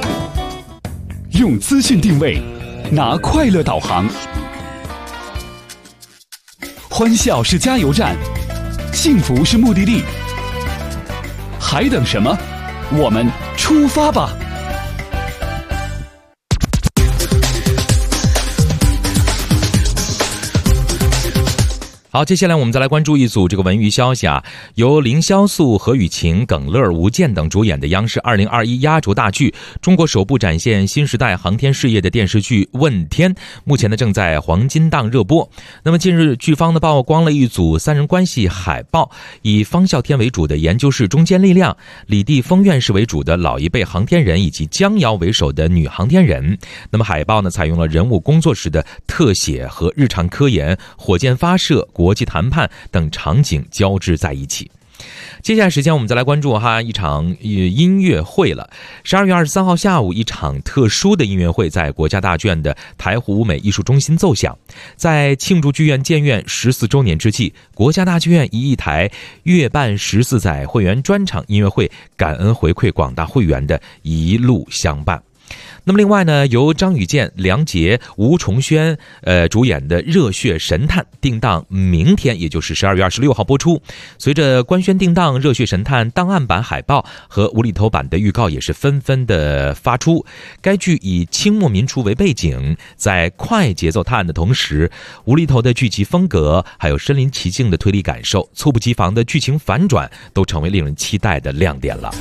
用资讯定位，拿快乐导航。欢笑是加油站，幸福是目的地。还等什么？我们出发吧！ 好，接下来我们再来关注一组这个文娱消息啊，由凌潇肃、何雨晴、耿乐、吴健等主演的央视2021压轴大剧，中国首部展现新时代航天事业的电视剧《问天》，目前呢正在黄金档热播。那么近日剧方呢曝光了一组3人关系海报，以方啸天为主的研究室中坚力量，李地峰院士为主的老一辈航天人，以及江瑶为首的女航天人。那么海报呢采用了人物工作时的特写和日常科研、火箭发射、国际谈判等场景交织在一起。接下来时间我们再来关注一场音乐会了。12月23号下午，一场特殊的音乐会在国家大剧院的台湖舞美艺术中心奏响。在庆祝剧院建院14周年之际，国家大剧院以一台月办14载会员专场音乐会，感恩回馈广大会员的一路相伴。那么另外呢，由张雨健、梁洁、吴重轩主演的《热血神探》定档明天，也就是12月26号播出。随着官宣定档，《热血神探》档案版海报和无厘头版的预告也是纷纷的发出。该剧以清末民初为背景，在快节奏探案的同时，无厘头的剧集风格，还有身临其境的推理感受，猝不及防的剧情反转，都成为令人期待的亮点了。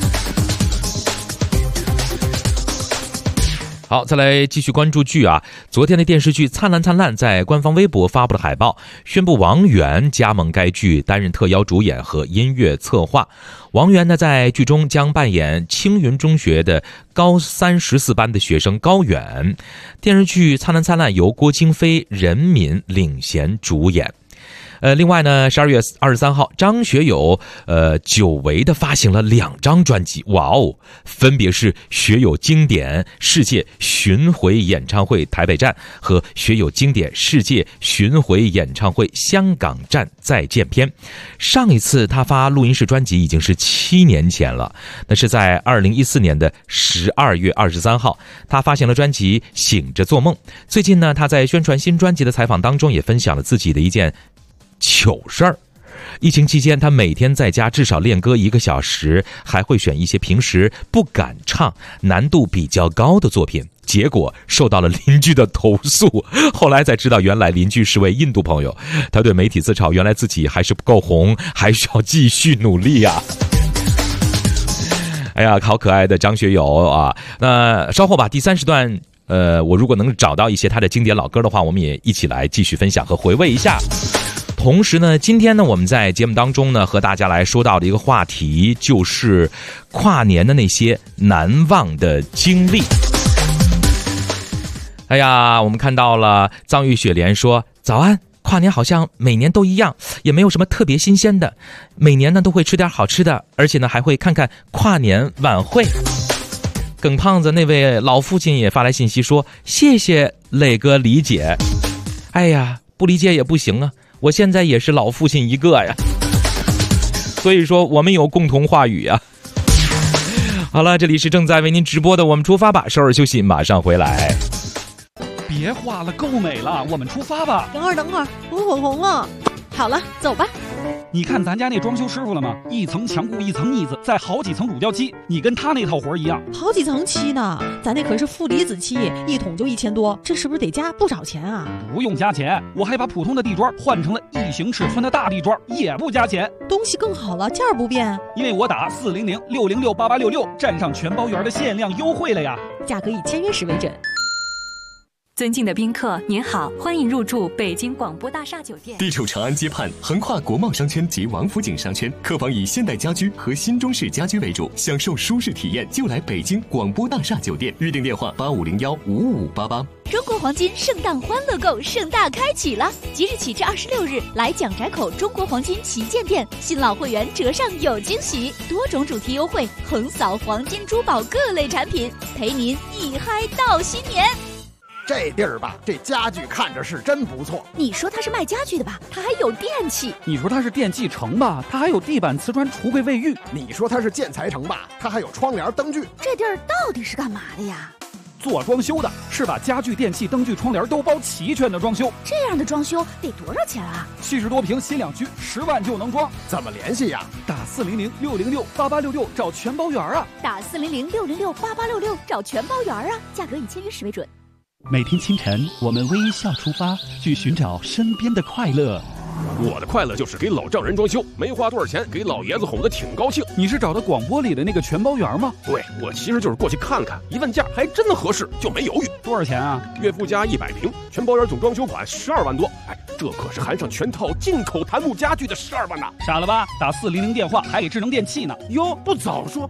好，再来继续关注剧啊。昨天的电视剧《灿烂灿烂》在官方微博发布了海报，宣布王源加盟该剧，担任特邀主演和音乐策划。王源呢，在剧中将扮演青云中学的高3 14班的学生高远。电视剧《灿烂灿烂》由郭京飞、任敏领衔主演。另外呢，12月23号，张学友久违的发行了2张专辑，哇哦，分别是学友经典世界巡回演唱会台北站和学友经典世界巡回演唱会香港站再见篇。上一次他发录音室专辑已经是7年前了，那是在2014年的12月23号，他发行了专辑《醒着做梦》。最近呢，他在宣传新专辑的采访当中也分享了自己的一件糗事儿。疫情期间，他每天在家至少练歌1个小时，还会选一些平时不敢唱、难度比较高的作品。结果受到了邻居的投诉，后来才知道原来邻居是位印度朋友。他对媒体自嘲，原来自己还是不够红，还需要继续努力啊。哎呀，好可爱的张学友啊！那稍后吧，第3时段我如果能找到一些他的经典老歌的话，我们也一起来继续分享和回味一下。同时呢，今天呢，我们在节目当中呢，和大家来说到的一个话题，就是跨年的那些难忘的经历。哎呀，我们看到了藏玉雪莲说，早安，跨年好像每年都一样，也没有什么特别新鲜的，每年呢都会吃点好吃的，而且呢还会看看跨年晚会。耿胖子那位老父亲也发来信息说，谢谢磊哥理解。哎呀，不理解也不行啊，我现在也是老父亲一个呀。 所以说我们有共同话语啊。好了，这里是正在为您直播的我们出发吧，稍事休息，马上回来。 别画了，够美了，我们出发吧。 等会儿，我口红了。好了，走吧。 你看咱家那装修师傅了吗？一层墙固，一层腻子，再好几层乳胶漆，你跟他那套活一样。 好几层漆呢，咱那可是负离子漆，一桶就1000多，这是不是得加不少钱啊？ 不用加钱，我还把普通的地砖换成了异形尺寸的大地砖，也不加钱。 东西更好了，价儿不变。 因为我打400-606-8866，占上全包园的限量优惠了呀。 价格以签约时为准。 尊敬的宾客，您好，欢迎入住北京广播大厦酒店。 地处长安街畔，横跨国贸商圈及王府井商圈，客房以现代家居和新中式家居为主，享受舒适体验就来北京广播大厦酒店。预订电话8501-55588。 中国黄金圣诞欢乐购盛大开启了，即日起至26日，来蒋宅口中国黄金旗舰店，新老会员折上有惊喜，多种主题优惠，横扫黄金珠宝各类产品，陪您一嗨到新年。 这地儿吧，这家具看着是真不错。 你说它是卖家具的吧，它还有电器。 你说它是电器城吧，它还有地板、瓷砖、橱柜、卫浴。 你说它是建材城吧，它还有窗帘、灯具。 这地儿到底是干嘛的呀？ 做装修的，是把家具、电器、灯具、窗帘都包齐全的装修。 这样的装修得多少钱啊 ？70多平新两居，10万就能装。 怎么联系呀？ 打400-606-8866找全包园啊！ 打400-606-8866找全包园啊！价格以签约时为准。 每天清晨，我们微笑出发，去寻找身边的快乐。 我的快乐就是给老丈人装修，没花多少钱，给老爷子哄得挺高兴。 你是找的广播里的那个全包园吗？ 对，我其实就是过去看看，一问价还真的合适，就没犹豫。 多少钱啊？ 岳父家100平，全包园总装修款12万多。哎，这可是含上全套进口檀木家具的12万呐！ 傻了吧？打400电话还给智能电器呢。 哟，不早说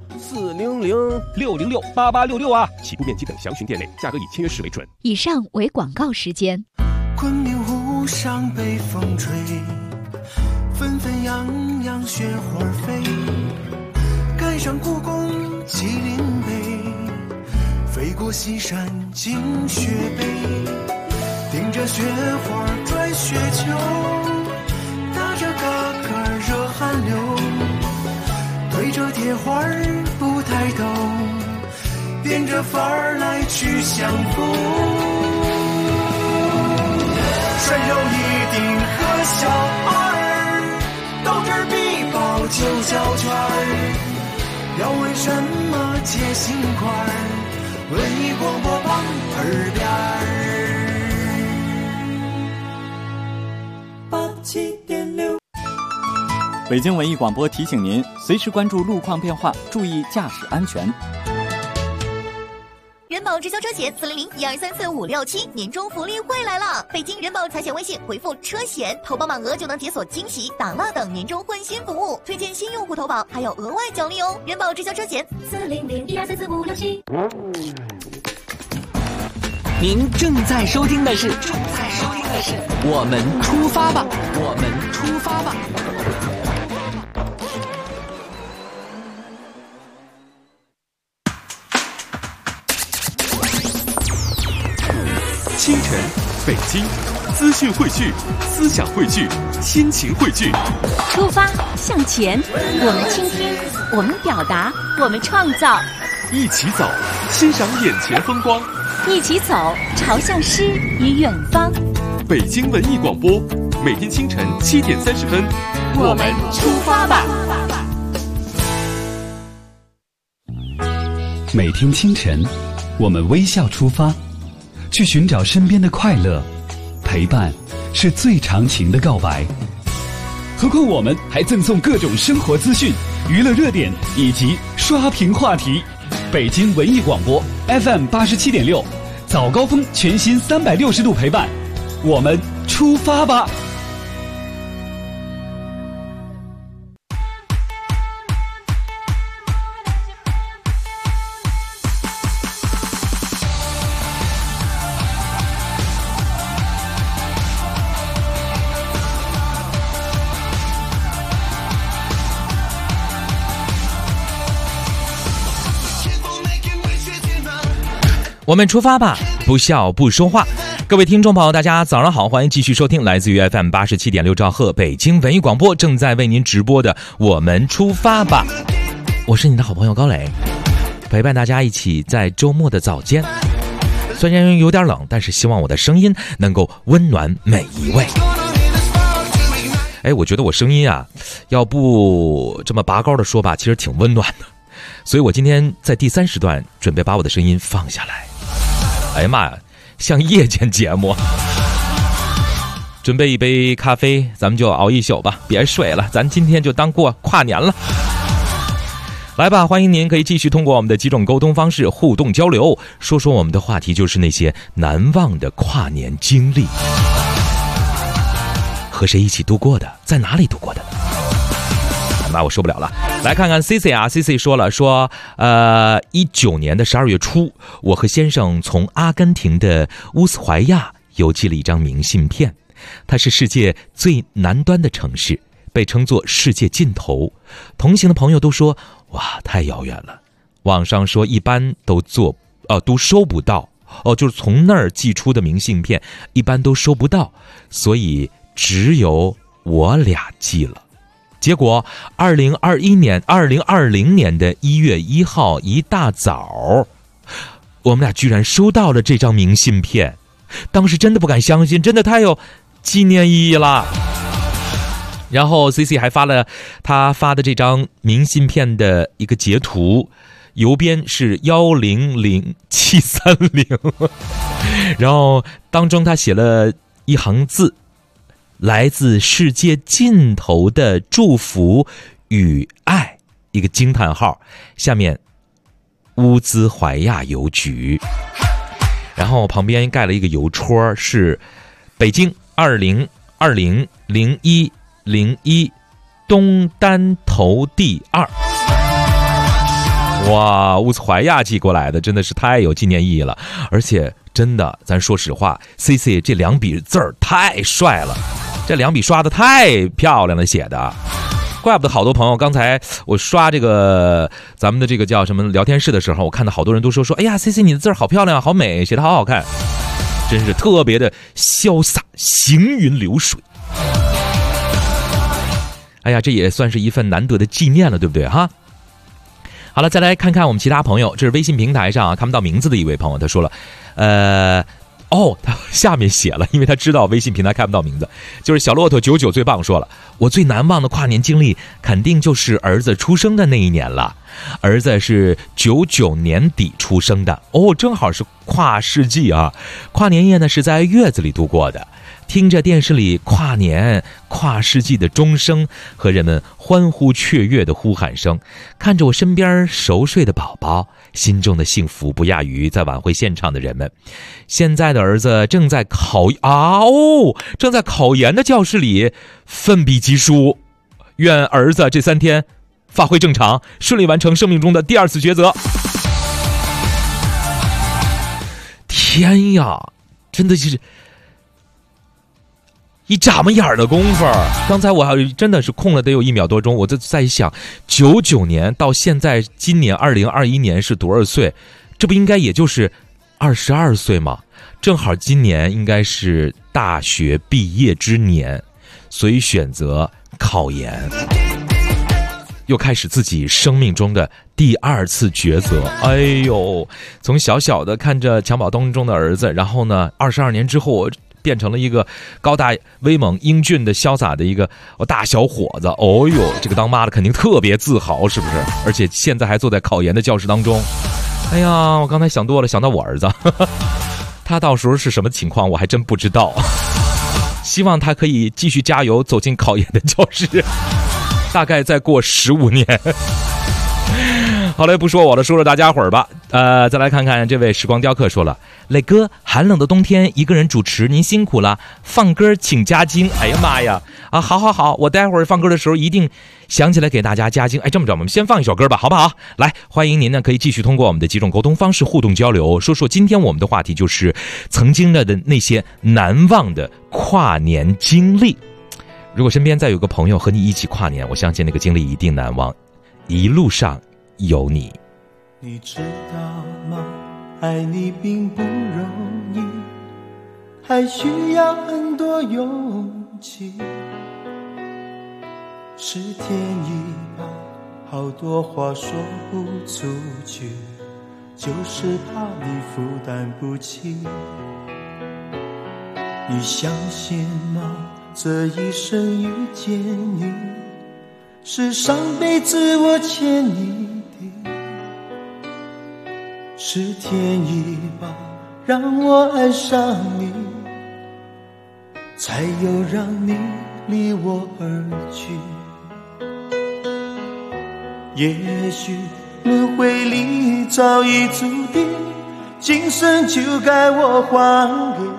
400-606-8866啊！ 起步面积等详询店内，价格以签约时为准。 以上为广告时间。 昆明湖上北风吹，纷纷扬扬雪花飞，赶上故宫麒麟碑，飞过西山进雪北，顶着雪花拽雪球，打着嘎嘎热汗流，对着铁环不抬头，变着法儿来去相逢。涮肉一定和小二，豆汁儿必爆9小圈儿，要为什么接心块儿？文艺广播旁耳边87.6。 北京文艺广播提醒您，随时关注路况变化，注意驾驶安全。 人保直销车险400-1234-567年终福利会来了！北京人保财险微信回复车险，投保满额就能解锁惊喜、打蜡等年终换新服务，推荐新用户投保还有额外奖励哦！人保直销车险400-1234-567。 您正在收听的是我们出发吧，我们出发吧。 清晨，北京，资讯汇聚，思想汇聚，心情汇聚。 出发向前，我们倾听，我们表达，我们创造。 一起走，欣赏眼前风光。 一起走，朝向诗与远方。 北京文艺广播，每天清晨7点30分， 我们出发吧。 每天清晨，我们微笑出发，去寻找身边的快乐。陪伴是最长情的告白。何况我们还赠送各种生活资讯、娱乐热点以及刷屏话题。北京文艺广播 FM 87.6，早高峰全新360度陪伴，我们出发吧。 我们出发吧，不笑不说话。 各位听众朋友，大家早上好，欢迎继续收听来自于 FM 87.6兆赫北京文艺广播正在为您直播的我们出发吧，我是你的好朋友高磊，陪伴大家一起在周末的早间，虽然有点冷，但是希望我的声音能够温暖每一位。我觉得我声音啊，要不这么拔高的说吧，其实挺温暖的，所以我今天在第3时段准备把我的声音放下来。哎呀妈呀，像夜间节目。准备一杯咖啡，咱们就熬一宿吧，别睡了，咱今天就当过跨年了。来吧，欢迎您可以继续通过我们的几种沟通方式互动交流，说说我们的话题就是那些难忘的跨年经历，和谁一起度过的，在哪里度过的呢？那我受不了了，来看看 CC 啊 ，CC 说了，19年的12月初，我和先生从阿根廷的乌斯怀亚邮寄了一张明信片，它是世界最南端的城市，被称作世界尽头。同行的朋友都说，哇，太遥远了。网上说一般都收不到，就是从那儿寄出的明信片一般都收不到，所以只有我俩寄了。结果2020年的1月1号一大早，我们俩居然收到了这张明信片，当时真的不敢相信，真的太有纪念意义了。然后 CC 还发了他发的这张明信片的一个截图，邮编是100730，然后当中他写了一行字，来自世界尽头的祝福与爱，一个惊叹号，下面乌兹怀亚邮局，然后旁边盖了一个邮戳，是北京20200101东单头第2。哇，乌兹怀亚寄过来的真的是太有纪念意义了，而且真的咱说实话 CC 这2笔字儿太帅了，这2笔刷的太漂亮了写的，怪不得好多朋友，刚才我刷这个咱们的这个叫什么聊天室的时候，我看到好多人都说哎呀 CC 你的字儿好漂亮好美，写的好好看，真是特别的潇洒行云流水。哎呀，这也算是一份难得的纪念了，对不对哈？好了，再来看看我们其他朋友，这是微信平台上看不到名字的一位朋友，他说了他下面写了，因为他知道微信平台看不到名字，就是小骆驼99最棒说了，我最难忘的跨年经历肯定就是儿子出生的那一年了。儿子是99年底出生的，正好是跨世纪啊。跨年夜呢是在月子里度过的，听着电视里跨年跨世纪的钟声和人们欢呼雀跃的呼喊声，看着我身边熟睡的宝宝，心中的幸福不亚于在晚会现场的人们。现在的儿子正在考研的教室里奋笔疾书，愿儿子这3天发挥正常，顺利完成生命中的第2次抉择。天呀，真的是一眨巴眼的功夫，刚才我还真的是空了得有1秒多钟，我就在想99年到现在今年2021年是多少岁，这不应该也就是22岁吗？正好今年应该是大学毕业之年，所以选择考研，又开始自己生命中的第2次抉择。哎呦，从小小的看着襁褓当中的儿子，然后呢22年之后我变成了一个高大威猛英俊的潇洒的一个大小伙子。这个当妈的肯定特别自豪，是不是？而且现在还坐在考研的教室当中。哎呀，我刚才想多了，想到我儿子他到时候是什么情况我还真不知道，希望他可以继续加油走进考研的教室，大概再过15年。好嘞，不说我了，说说大家伙儿吧。再来看看这位时光雕刻说了，磊哥，寒冷的冬天一个人主持您辛苦了，放歌请加精。哎呀妈呀，好，我待会儿放歌的时候一定想起来给大家加精。这么着，我们先放一首歌吧，好不好？来，欢迎您呢可以继续通过我们的几种沟通方式互动交流，说说今天我们的话题就是曾经的那些难忘的跨年经历。如果身边再有个朋友和你一起跨年，我相信那个经历一定难忘，一路上有你。 你知道吗？爱你并不容易， 还需要很多勇气。是天意吧，好多话说不出去，就是怕你负担不起。你相信吗？这一生遇见你，是上辈子我欠你的。是天意吧，让我爱上你，才有让你离我而去。也许轮回里早已注定，今生就该我还给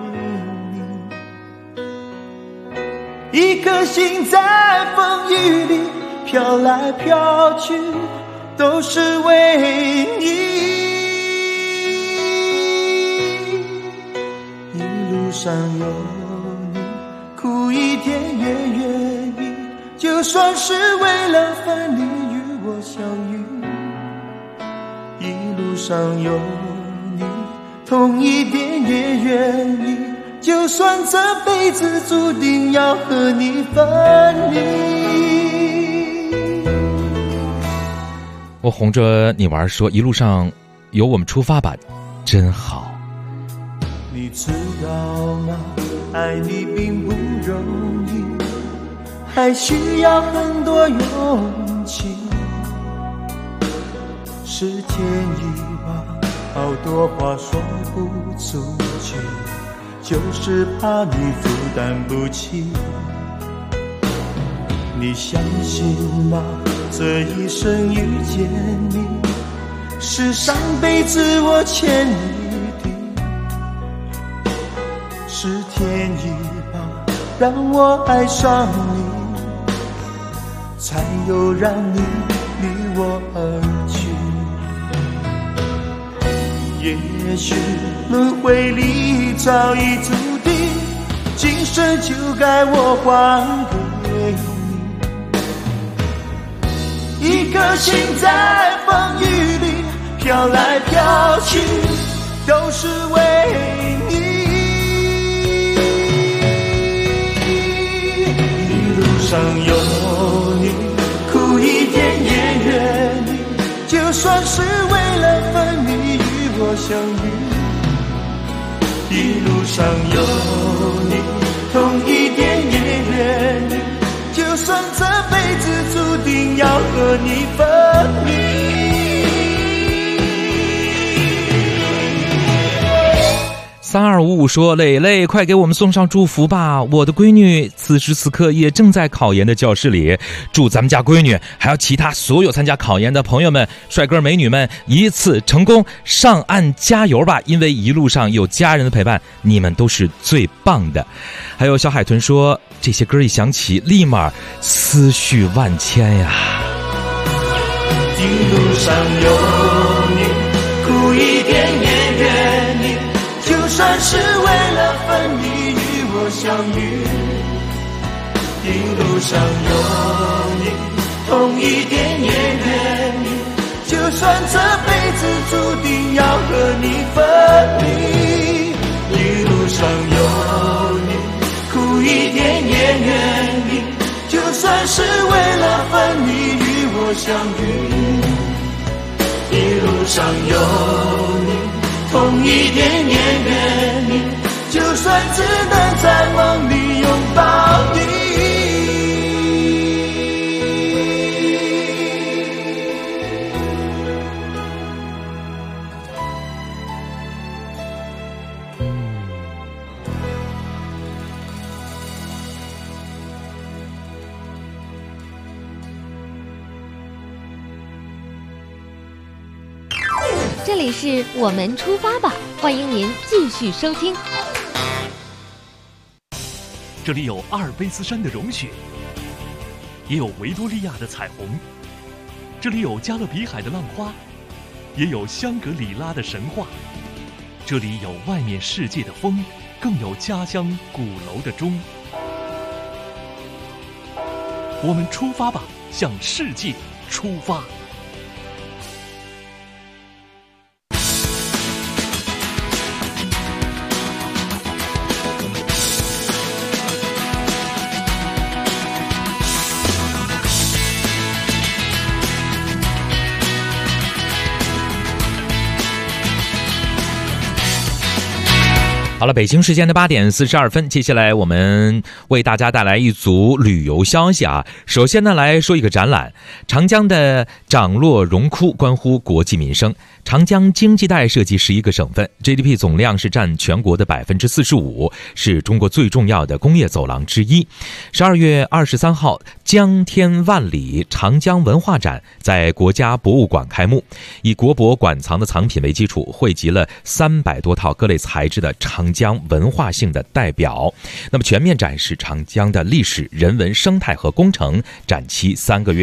你。一颗心在风雨里飘来飘去，都是为你。一路上有你，苦一点也愿意，就算是为了分离与我相遇。一路上有你，痛一点也愿意，就算这辈子注定要和你分离。 我哄着你玩说，一路上有我们出发吧，真好。 你知道吗？爱你并不容易，还需要很多勇气。是天意吧，好多话说不出去，就是怕你负担不起。你相信吗？这一生遇见你，是上辈子我欠你的。是天意吧，让我爱上你，才有让你离我而去。也许轮回里早已注定，今生就该我还给你。一颗心在风雨里飘来飘去，都是为你。一路上有你，苦一点也愿意，就算是为了分离与我相遇。一路上有你，痛一点也愿意，就算这辈子注定要和你分离。 3255说，磊磊快给我们送上祝福吧，我的闺女此时此刻也正在考研的教室里，祝咱们家闺女还有其他所有参加考研的朋友们，帅哥美女们一次成功，上岸加油吧，因为一路上有家人的陪伴，你们都是最棒的。还有小海豚说，这些歌一响起立马思绪万千呀。 一路上有你，苦一点也愿意，就算是为了分离与我相遇。一路上有你，痛一点也愿意，就算这辈子注定要和你分离。一路上有你，苦一点也愿意，就算是为了分离与我相遇。一路上有你，痛一点也愿意，就算只能在梦里拥抱你。 这里是我们出发吧，欢迎您继续收听。 这里有阿尔卑斯山的融雪，也有维多利亚的彩虹，这里有加勒比海的浪花，也有香格里拉的神话。这里有外面世界的风，更有家乡鼓楼的钟。我们出发吧，向世界出发。 好了，北京时间的8点42分，接下来我们为大家带来一组旅游消息啊。首先呢，来说一个展览，长江的涨落荣枯关乎国计民生。长江经济带涉及11个省份 ，GDP 总量是占全国的45%，是中国最重要的工业走廊之一。12月23号，江天万里长江文化展在国家博物馆开幕，以国博馆藏的藏品为基础，汇集了300多套各类材质的长江文化性的代表，那么全面展示长江的历史、人文、生态和工程，展期3个月。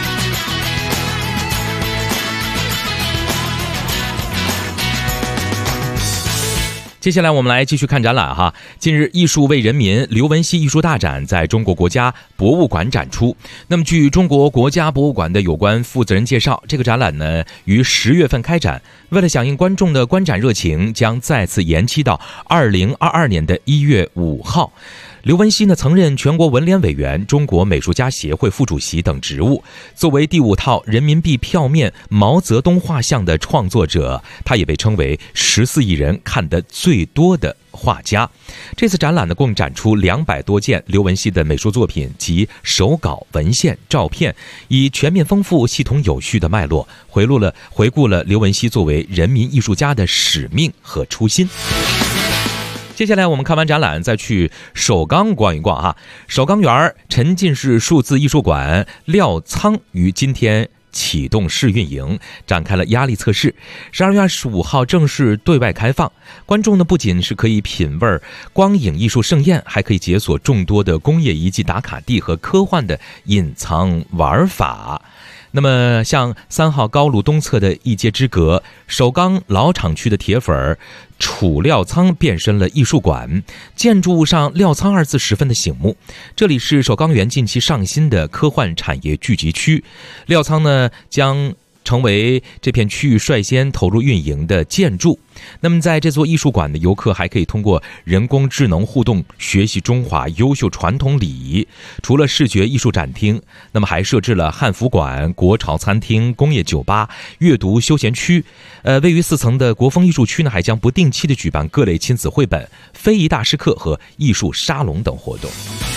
接下来我们来继续看展览哈。近日，艺术为人民刘文熙艺术大展在中国国家博物馆展出。那么，据中国国家博物馆的有关负责人介绍，这个展览呢于10月份开展，为了响应观众的观展热情，将再次延期到2022年的1月5号。刘文熙呢曾任全国文联委员、中国美术家协会副主席等职务。作为第5套人民币票面毛泽东画像的创作者，他也被称为14亿人看得最多的画家。这次展览呢共展出200多件刘文熙的美术作品及手稿、文献、照片，以全面丰富、系统有序的脉络，回顾了刘文熙作为人民艺术家的使命和初心。接下来我们看完展览，再去首钢逛一逛哈。首钢园沉浸式数字艺术馆料仓于今天启动试运营，展开了压力测试。12月25号正式对外开放，观众呢不仅是可以品味光影艺术盛宴，还可以解锁众多的工业遗迹打卡地和科幻的隐藏玩法。那么像3号高路东侧的一街之隔，首钢老厂区的铁粉楚料仓变身了艺术馆，建筑物上料仓2字十分的醒目。这里是首钢园近期上新的科幻产业聚集区，料仓呢将成为这片区域率先投入运营的建筑。那么在这座艺术馆的游客还可以通过人工智能互动学习中华优秀传统礼仪。除了视觉艺术展厅，那么还设置了汉服馆、国潮餐厅、工业酒吧、阅读休闲区。位于4层的国风艺术区呢，还将不定期的举办各类亲子绘本、非遗大师课和艺术沙龙等活动。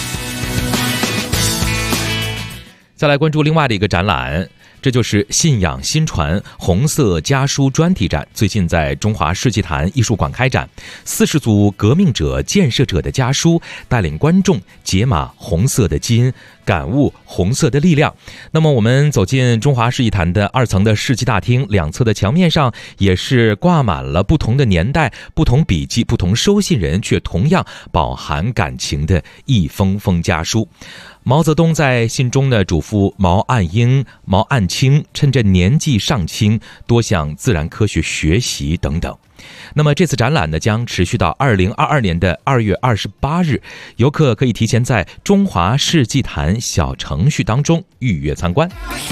再来关注另外的一个展览，这就是信仰新传红色家书专题展，最近在中华世纪坛艺术馆开展。40组革命者、建设者的家书，带领观众解码红色的基因，感悟红色的力量。那么我们走进中华世纪坛的2层的世纪大厅，两侧的墙面上也是挂满了不同的年代、不同笔记、不同收信人，却同样饱含感情的一封封家书。毛泽东在信中呢嘱咐毛岸英、毛岸青趁着年纪尚轻多向自然科学学习等等。那么这次展览呢将持续到2022年的2月28日，游客可以提前在中华世纪坛小程序当中预约参观。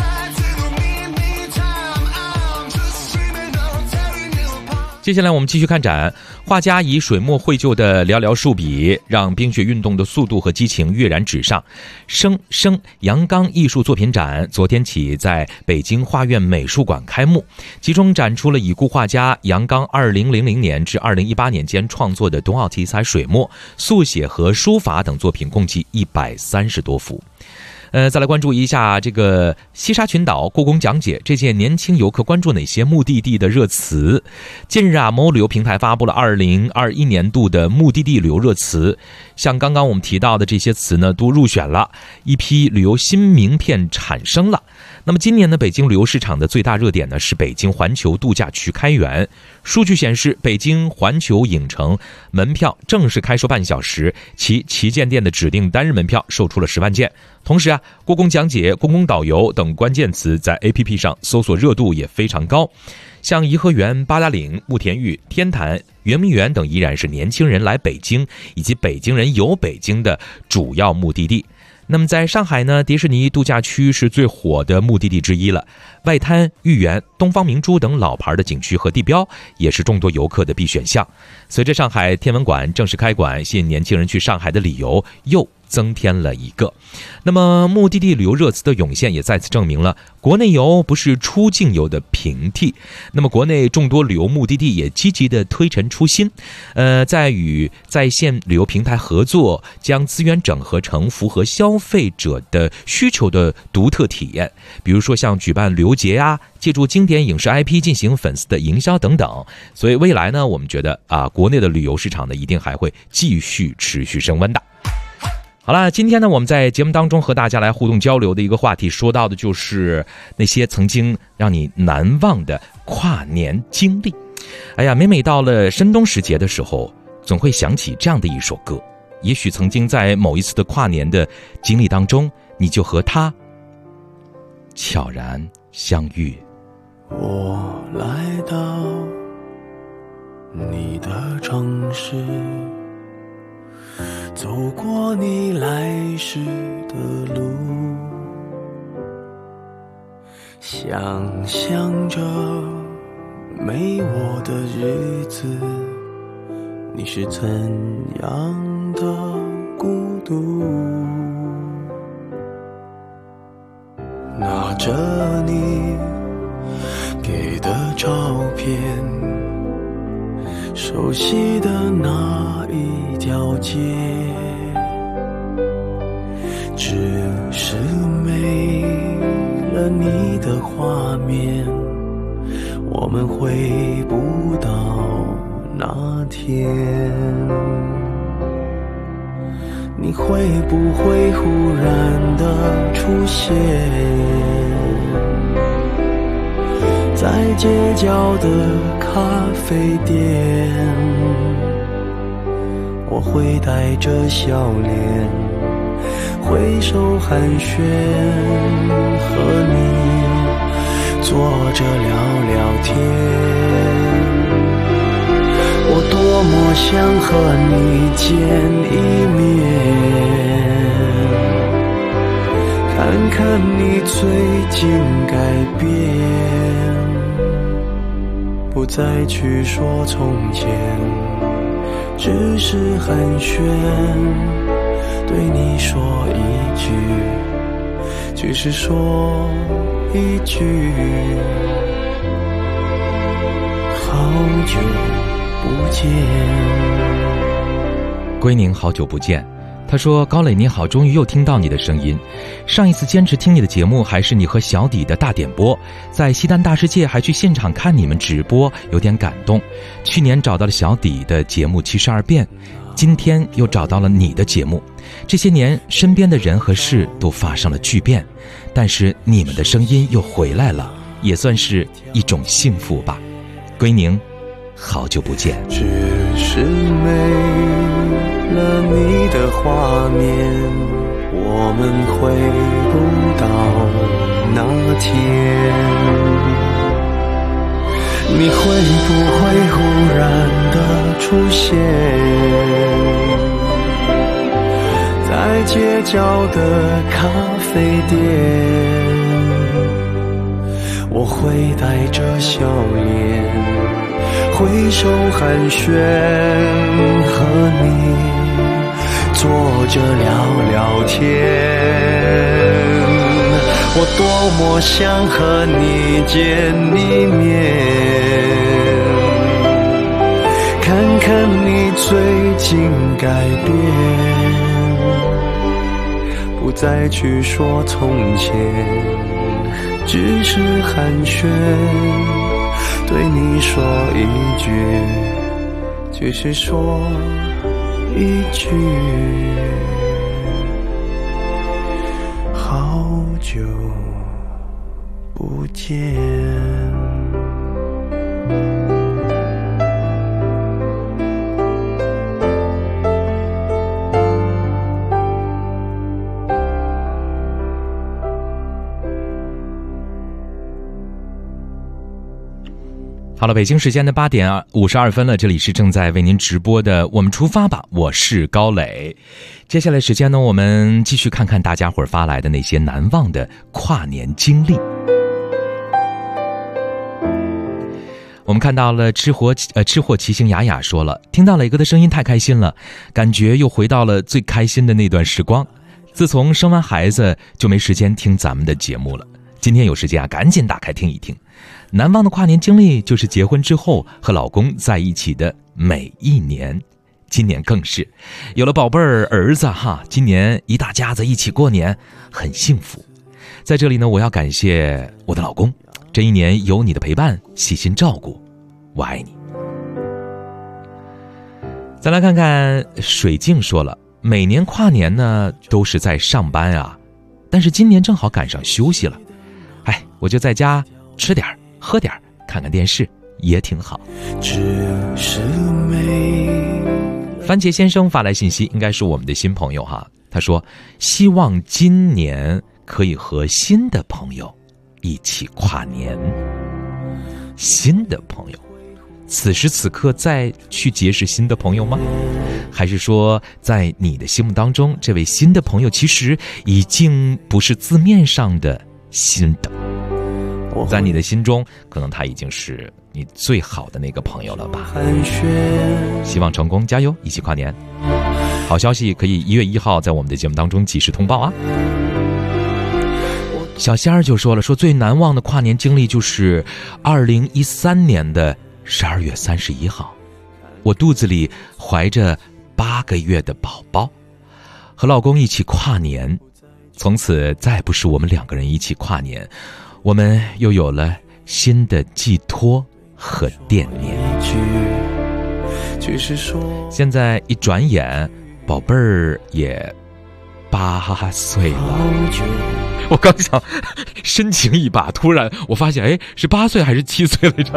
接下来我们继续看展，画家以水墨绘就的寥寥数笔，让冰雪运动的速度和激情跃然纸上。生阳刚艺术作品展昨天起在北京画院美术馆开幕，其中展出了已故画家阳刚2000年至2018年间创作的冬奥题材水墨、速写和书法等作品，共计130多幅。再来关注一下这个西沙群岛故宫讲解，这届年轻游客关注哪些目的地的热词？近日啊，某旅游平台发布了2021年度的目的地旅游热词，像刚刚我们提到的这些词呢，都入选了，一批旅游新名片产生了。那么今年呢，北京旅游市场的最大热点呢是北京环球度假区开园。数据显示，北京环球影城门票正式开售半小时，其旗舰店的指定单日门票售出了10万件。同时啊，故宫讲解、故宫导游等关键词在 APP 上搜索热度也非常高。像颐和园、八达岭、慕田峪、天坛、圆明园等依然是年轻人来北京以及北京人游北京的主要目的地。那么在上海呢，迪士尼度假区是最火的目的地之一了，外滩、豫园、东方明珠等老牌的景区和地标也是众多游客的必选项。随着上海天文馆正式开馆，吸引年轻人去上海的理由又增添了一个。那么目的地旅游热词的涌现也再次证明了国内游不是出境游的平替。那么国内众多旅游目的地也积极的推陈出新，在与在线旅游平台合作，将资源整合成符合消费者的需求的独特体验。比如说像举办旅游节啊，借助经典影视 IP 进行粉丝的营销等等。所以未来呢，我们觉得国内的旅游市场呢，一定还会继续持续升温的。好了，今天呢，我们在节目当中和大家来互动交流的一个话题，说到的就是那些曾经让你难忘的跨年经历。哎呀，每到了深冬时节的时候，总会想起这样的一首歌。也许曾经在某一次的跨年的经历当中，你就和他悄然相遇。 我来到你的城市，走过你来时的路，想象着没我的日子，你是怎样的孤独。拿着你给的照片，熟悉的那一条街，只是没了你的画面，我们回不到那天。你会不会忽然的出现在街角的咖啡店？我会带着笑脸挥手寒暄，和你坐着聊聊天。我多么想和你见一面，看看你最近改变，不再去说从前，只是寒暄，对你说一句，只是说一句，好久不见。 归宁好久不见，他说高磊你好，终于又听到你的声音。上一次坚持听你的节目还是你和小底的大点播，在西单大世界还去现场看你们直播，有点感动。去年找到了小底的节目72变，今天又找到了你的节目。这些年身边的人和事都发生了巨变，但是你们的声音又回来了，也算是一种幸福吧。归宁好久不见。 只是没了你的画面，我们回不到那天。你会不会忽然的出现在街角的咖啡店？我会带着笑脸挥手寒暄，和你坐着聊聊天。我多么想和你见一面，看看你最近改变，不再去说从前，只是寒暄，对你说一句，只是说一句，好久不见。 好了，北京时间的8点52分了，这里是正在为您直播的我们出发吧，我是高磊。接下来时间呢，我们继续看看大家伙儿发来的那些难忘的跨年经历。 我们看到了吃货骑行雅雅说了，听到磊哥的声音太开心了，感觉又回到了最开心的那段时光。自从生完孩子就没时间听咱们的节目了，今天有时间啊，赶紧打开听一听。难忘的跨年经历就是结婚之后和老公在一起的每一年，今年更是有了宝贝儿子哈，今年一大家子一起过年，很幸福。在这里呢，我要感谢我的老公，这一年有你的陪伴，细心照顾，我爱你。再来看看水镜说了，每年跨年呢都是在上班啊，但是今年正好赶上休息了，我就在家吃点喝点看看电视也挺好。番茄先生发来信息，应该是我们的新朋友哈，他说希望今年可以和新的朋友一起跨年。新的朋友，此时此刻再去结识新的朋友吗？还是说在你的心目当中，这位新的朋友其实已经不是字面上的新的，在你的心中可能他已经是你最好的那个朋友了吧。希望成功，加油，一起跨年。好消息可以1月1号在我们的节目当中及时通报啊。小仙儿就说了，说最难忘的跨年经历就是2013年的12月31号，我肚子里怀着8个月的宝宝，和老公一起跨年，从此再不是我们2个人一起跨年，我们又有了新的寄托和惦念。现在一转眼，宝贝儿也8岁了。我刚想深情一把，突然我发现，是8岁还是7岁来着？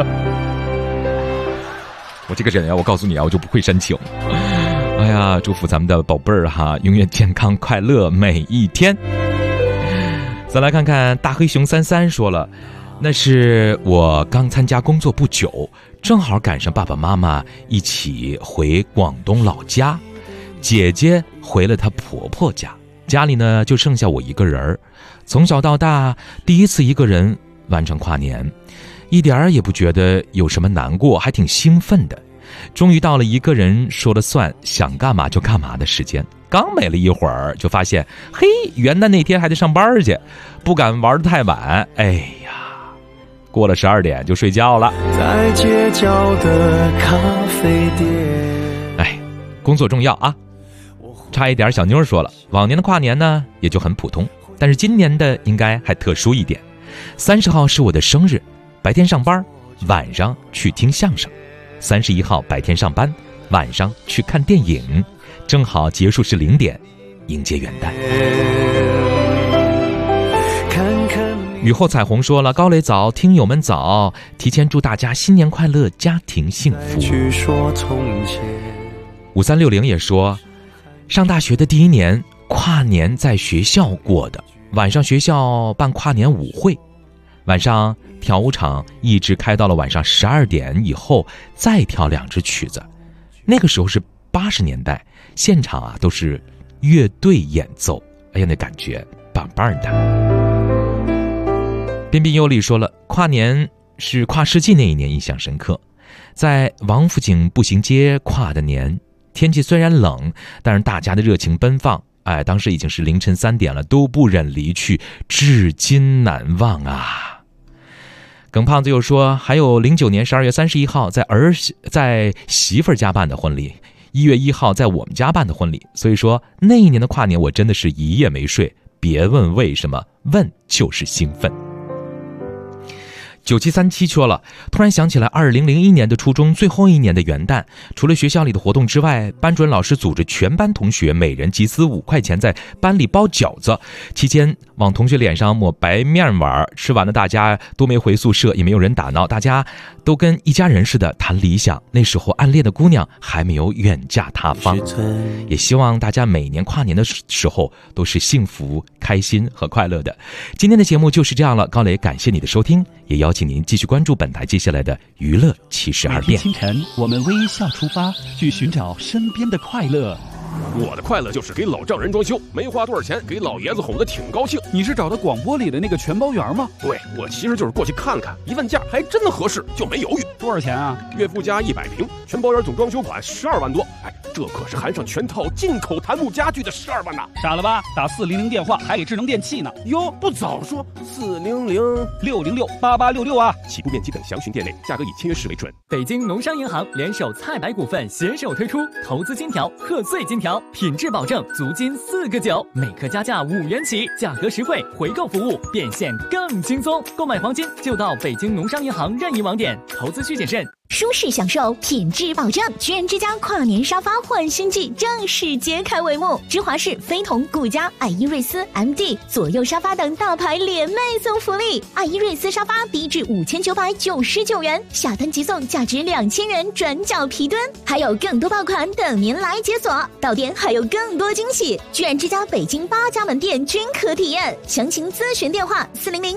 我这个人呀，我告诉你啊，我就不会煽情。哎呀，祝福咱们的宝贝儿哈，永远健康快乐每一天。再来看看大黑熊33说了，那是我刚参加工作不久，正好赶上爸爸妈妈一起回广东老家，姐姐回了她婆婆家，家里呢就剩下我一个人。从小到大第一次一个人完成跨年，一点儿也不觉得有什么难过，还挺兴奋的。终于到了一个人说了算，想干嘛就干嘛的时间。刚没了一会儿就发现，嘿，元旦那天还得上班去，不敢玩得太晚。哎呀，过了12点就睡觉了。 在街角的咖啡店， 工作重要啊。差一点小妞说了，往年的跨年呢也就很普通，但是今年的应该还特殊一点。30号是我的生日，白天上班，晚上去听相声。31号白天上班，晚上去看电影，正好结束是0点，迎接元旦。雨后彩虹说了，高磊早，听友们早，提前祝大家新年快乐，家庭幸福。5360也说，上大学的第1年跨年在学校过的，晚上学校办跨年舞会，晚上跳舞场一直开到了晚上12点以后，再跳2支曲子。那个时候是80年代，现场啊都是乐队演奏，哎呀，那感觉棒棒的。彬彬有礼说了，跨年是跨世纪那一年印象深刻，在王府井步行街跨的年，天气虽然冷，但是大家的热情奔放，当时已经是凌晨3点了，都不忍离去，至今难忘啊。耿胖子又说，还有09年12月31号在媳妇儿家办的婚礼，1月1号在我们家办的婚礼，所以说那一年的跨年我真的是一夜没睡，别问为什么，问就是兴奋。9737说了，突然想起来2001年的初中最后一年的元旦，除了学校里的活动之外，班主任老师组织全班同学每人集资5块钱在班里包饺子，期间往同学脸上抹白面碗，吃完了大家都没回宿舍，也没有人打闹，大家都跟一家人似的谈理想。那时候暗恋的姑娘还没有远嫁他方，也希望大家每年跨年的时候都是幸福开心和快乐的。今天的节目就是这样了，高磊感谢你的收听，也邀请您继续关注本台接下来的娱乐72变。 每天清晨，我们微笑出发，去寻找身边的快乐。 我的快乐就是给老丈人装修，没花多少钱，给老爷子哄得挺高兴。 你是找的广播里的那个全包员吗？ 对，我其实就是过去看看，一问价还真的合适，就没犹豫。 多少钱啊？ 岳父家100平，全包员总装修款12万多。哎，这可是含上全套进口檀木家具的12万呐！ 傻了吧？打400电话还给智能电器呢。 哟，不早说 400-606-8866啊！ 起步面积等详询店内，价格以签约时为准。 北京农商银行联手菜百股份携手推出投资金条、贺岁金条，品质保证，足金4个9，每颗加价5元起，价格实惠，回购服务变现更轻松。购买黄金就到北京农商银行任意网点，投资需谨慎。 舒适享受，品质保证。居然之家跨年沙发换新季正式揭开帷幕，芝华士、飞同、顾家、爱依瑞斯、MD、左右沙发等大牌联袂送福利。爱依瑞斯沙发低至5999元，下单即送价值2000元转角皮墩，还有更多爆款等您来解锁。到店还有更多惊喜，居然之家北京8家门店均可体验。详情咨询电话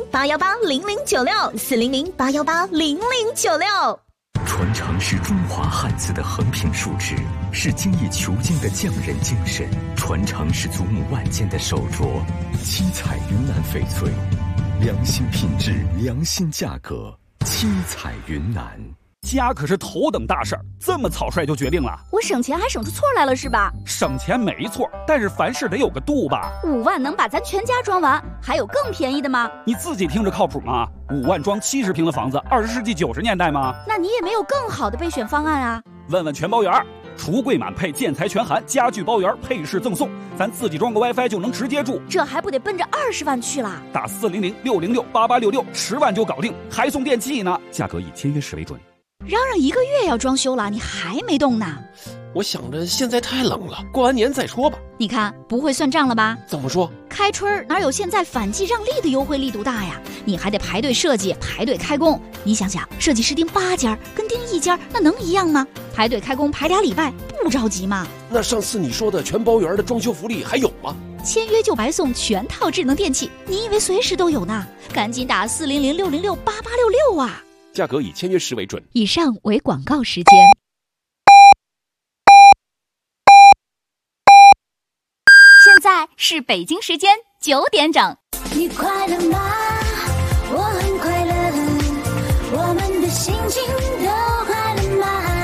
400-818-0096，400-818-0096。 传承是中华汉字的横平竖直，是精益求精的匠人精神；传承是祖母万件的手镯。七彩云南翡翠，良心品质，良心价格。七彩云南。 家可是头等大事儿，这么草率就决定了？ 我省钱还省出错来了是吧？ 省钱没错，但是凡事得有个度吧。 5万能把咱全家装完，还有更便宜的吗？ 你自己听着靠谱吗？5万装70平的房子，20世纪90年代吗？ 那你也没有更好的备选方案啊？ 问问全包员，橱柜满配，建材全含，家具包圆，配饰赠送，咱自己装个 WiFi 就能直接住， 这还不得奔着20万去啦？ 打400-606-8866，10万就搞定，还送电器呢，价格以签约时为准。 嚷嚷1个月要装修了，你还没动呢？ 我想着现在太冷了，过完年再说吧。 你看不会算账了吧？ 怎么说？ 开春哪有现在反季让利的优惠力度大呀？你还得排队设计，排队开工。你想想，设计师盯8家跟盯1家，那能一样吗？排队开工排2礼拜，不着急吗？ 那上次你说的全包圆的装修福利还有吗？ 签约就白送全套智能电器，你以为随时都有呢？赶紧打400-606-8866啊！ 价格以签约时为准。 以上为广告时间。 现在是北京时间9点整。 你快乐吗？我很快乐，我们的心情都快乐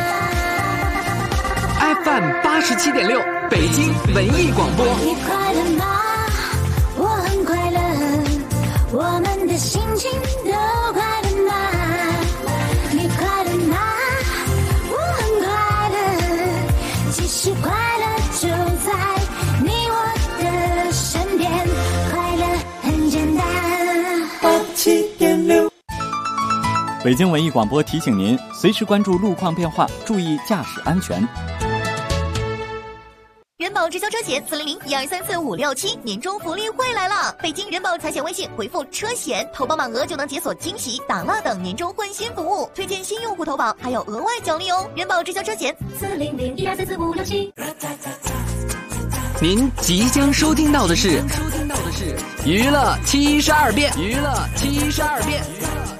吗 ？FM 87.6，北京文艺广播。 你快乐吗？我很快乐，我们的心情都快乐吗？你快乐吗？我很快乐，其实快乐就在你我的身边，快乐很简单。87.6。 北京文艺广播提醒您，随时关注路况变化，注意驾驶安全。 人保直销车险400-1234567年终福利会来了！北京人保财险微信回复车险，投保满额就能解锁惊喜、打蜡等年终换新服务，推荐新用户投保还有额外奖励哦！人保直销车险 400-1234567。 您即将收听到的是娱乐72变。